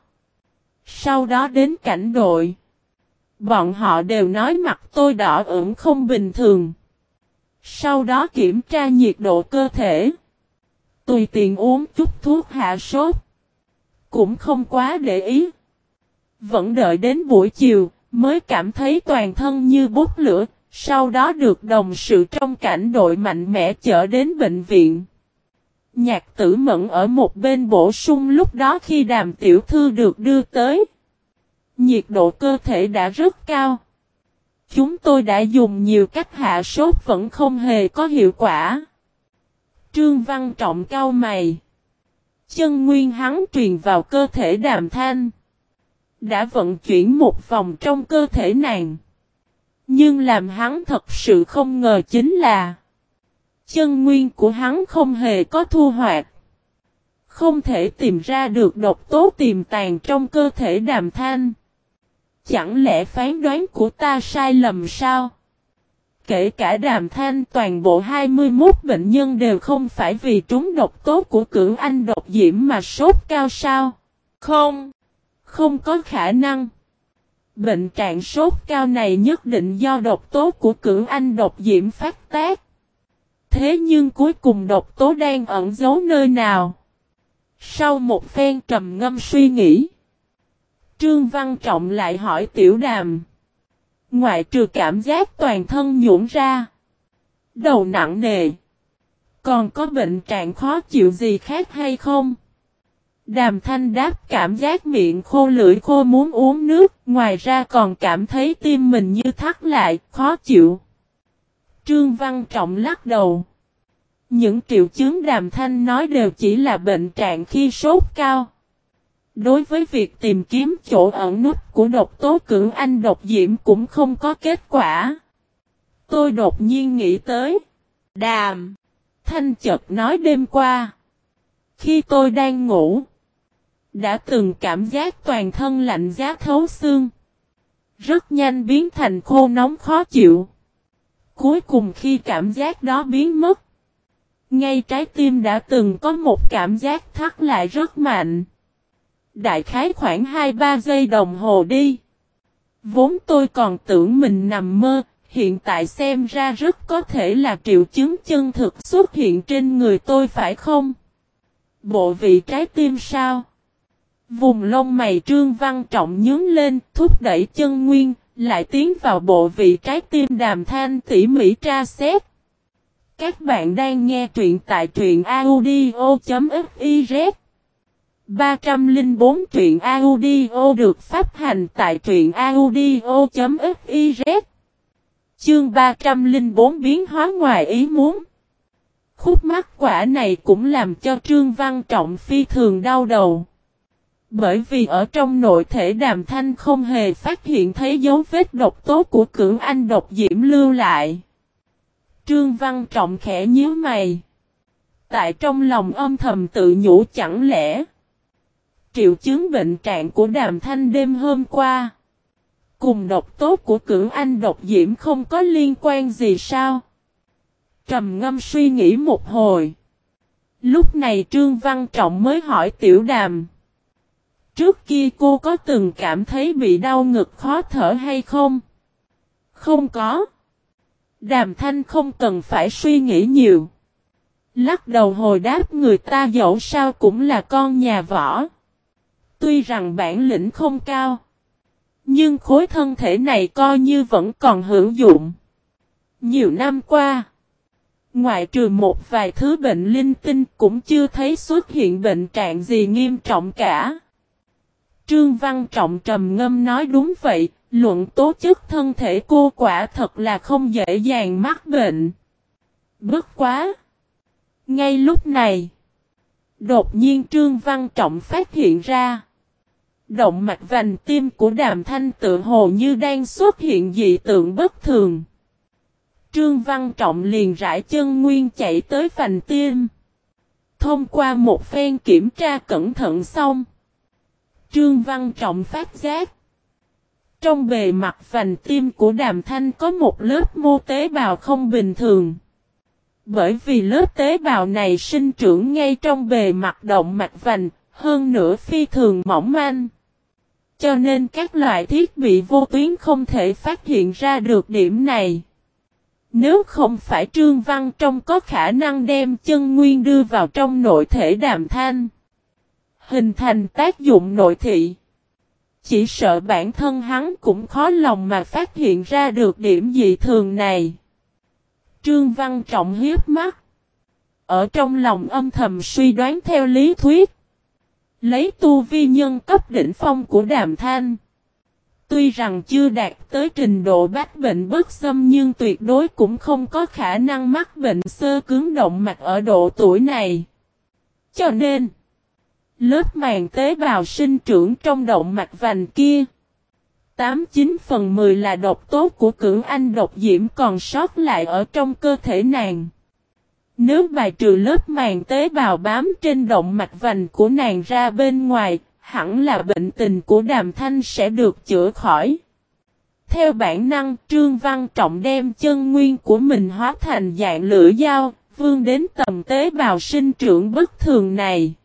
Sau đó đến cảnh đội. Bọn họ đều nói mặt tôi đỏ ửng không bình thường. Sau đó kiểm tra nhiệt độ cơ thể. Tùy tiện uống chút thuốc hạ sốt. Cũng không quá để ý. Vẫn đợi đến buổi chiều, mới cảm thấy toàn thân như bốc lửa, sau đó được đồng sự trong cảnh đội mạnh mẽ chở đến bệnh viện. Nhạc Tử Mẫn ở một bên bổ sung lúc đó khi Đàm tiểu thư được đưa tới. Nhiệt độ cơ thể đã rất cao. Chúng tôi đã dùng nhiều cách hạ sốt vẫn không hề có hiệu quả. Trương Văn Trọng cau mày. Chân nguyên hắn truyền vào cơ thể Đàm Thanh. Đã vận chuyển một vòng trong cơ thể nàng. Nhưng làm hắn thật sự không ngờ chính là chân nguyên của hắn không hề có thu hoạch. Không thể tìm ra được độc tố tiềm tàng trong cơ thể Đàm Thanh. Chẳng lẽ phán đoán của ta sai lầm sao? Kể cả Đàm Thanh toàn bộ hai mươi mốt bệnh nhân đều không phải vì trúng độc tố của Cửu Anh độc diễm mà sốt cao sao? Không, không có khả năng. Bệnh trạng sốt cao này nhất định do độc tố của Cửu Anh độc diễm phát tác. Thế nhưng cuối cùng độc tố đang ẩn giấu nơi nào? Sau một phen trầm ngâm suy nghĩ, Trương Văn Trọng lại hỏi Tiểu Đàm. Ngoại trừ cảm giác toàn thân nhũn ra, đầu nặng nề, còn có bệnh trạng khó chịu gì khác hay không? Đàm Thanh đáp cảm giác miệng khô lưỡi khô muốn uống nước, ngoài ra còn cảm thấy tim mình như thắt lại, khó chịu. Trương Văn Trọng lắc đầu. Những triệu chứng Đàm Thanh nói đều chỉ là bệnh trạng khi sốt cao. Đối với việc tìm kiếm chỗ ẩn nút của độc tố Cửu Anh độc diễm cũng không có kết quả. Tôi đột nhiên nghĩ tới. Đàm Thanh chợt nói đêm qua, khi tôi đang ngủ, đã từng cảm giác toàn thân lạnh giá thấu xương. Rất nhanh biến thành khô nóng khó chịu. Cuối cùng khi cảm giác đó biến mất, ngay trái tim đã từng có một cảm giác thắt lại rất mạnh. Đại khái khoảng hai ba giây đồng hồ đi. Vốn tôi còn tưởng mình nằm mơ, hiện tại xem ra rất có thể là triệu chứng chân thực xuất hiện trên người tôi phải không? Bộ vị trái tim sao? Vùng lông mày Trương Văn Trọng nhướng lên, thúc đẩy chân nguyên, lại tiến vào bộ vị trái tim Đàm Thanh tỉ mỉ tra xét. Các bạn đang nghe truyện tại truyện audio chấm fiz. ba không bốn truyện audio được phát hành tại truyện audio chấm fiz. Chương ba không bốn biến hóa ngoài ý muốn. Khúc mắc quả này cũng làm cho Trương Văn Trọng phi thường đau đầu. Bởi vì ở trong nội thể Đàm Thanh không hề phát hiện thấy dấu vết độc tố của Cửu Anh độc diễm lưu lại. Trương Văn Trọng khẽ nhíu mày. Tại trong lòng âm thầm tự nhủ chẳng lẽ triệu chứng bệnh trạng của Đàm Thanh đêm hôm qua cùng độc tố của Cửu Anh độc diễm không có liên quan gì sao? Trầm ngâm suy nghĩ một hồi. Lúc này Trương Văn Trọng mới hỏi Tiểu Đàm. Trước kia cô có từng cảm thấy bị đau ngực khó thở hay không? Không có. Đàm Thanh không cần phải suy nghĩ nhiều. Lắc đầu hồi đáp người ta dẫu sao cũng là con nhà võ. Tuy rằng bản lĩnh không cao, Nhưng khối thân thể này coi như vẫn còn hữu dụng. Nhiều năm qua, ngoại trừ một vài thứ bệnh linh tinh cũng chưa thấy xuất hiện bệnh trạng gì nghiêm trọng cả. Trương Văn Trọng trầm ngâm nói đúng vậy, luận tố chất thân thể cô quả thật là không dễ dàng mắc bệnh. Bất quá! Ngay lúc này, đột nhiên Trương Văn Trọng phát hiện ra, động mạch vành tim của Đàm Thanh tự hồ như đang xuất hiện dị tượng bất thường. Trương Văn Trọng liền rải chân nguyên chạy tới vành tim. Thông qua một phen kiểm tra cẩn thận xong, Trương Văn Trọng phát giác, trong bề mặt vành tim của Đàm Thanh có một lớp mô tế bào không bình thường. Bởi vì lớp tế bào này sinh trưởng ngay trong bề mặt động mạch vành, hơn nữa phi thường mỏng manh. Cho nên các loại thiết bị vô tuyến không thể phát hiện ra được điểm này. Nếu không phải Trương Văn Trọng có khả năng đem chân nguyên đưa vào trong nội thể Đàm Thanh, hình thành tác dụng nội thị, chỉ sợ bản thân hắn cũng khó lòng mà phát hiện ra được điểm dị thường này. Trương Văn Trọng hiếp mắt, ở trong lòng âm thầm suy đoán theo lý thuyết. Lấy tu vi nhân cấp đỉnh phong của Đàm Thanh, tuy rằng chưa đạt tới trình độ bách bệnh bất xâm nhưng tuyệt đối cũng không có khả năng mắc bệnh xơ cứng động mạch ở độ tuổi này. Cho nên, lớp màng tế bào sinh trưởng trong động mạch vành kia, tám chín phần mười là độc tố của Cửu Anh độc diễm còn sót lại ở trong cơ thể nàng. Nếu bài trừ lớp màng tế bào bám trên động mạch vành của nàng ra bên ngoài, hẳn là bệnh tình của Đàm Thanh sẽ được chữa khỏi. Theo bản năng, Trương Văn Trọng đem chân nguyên của mình hóa thành dạng lửa dao, vươn đến tầm tế bào sinh trưởng bất thường này.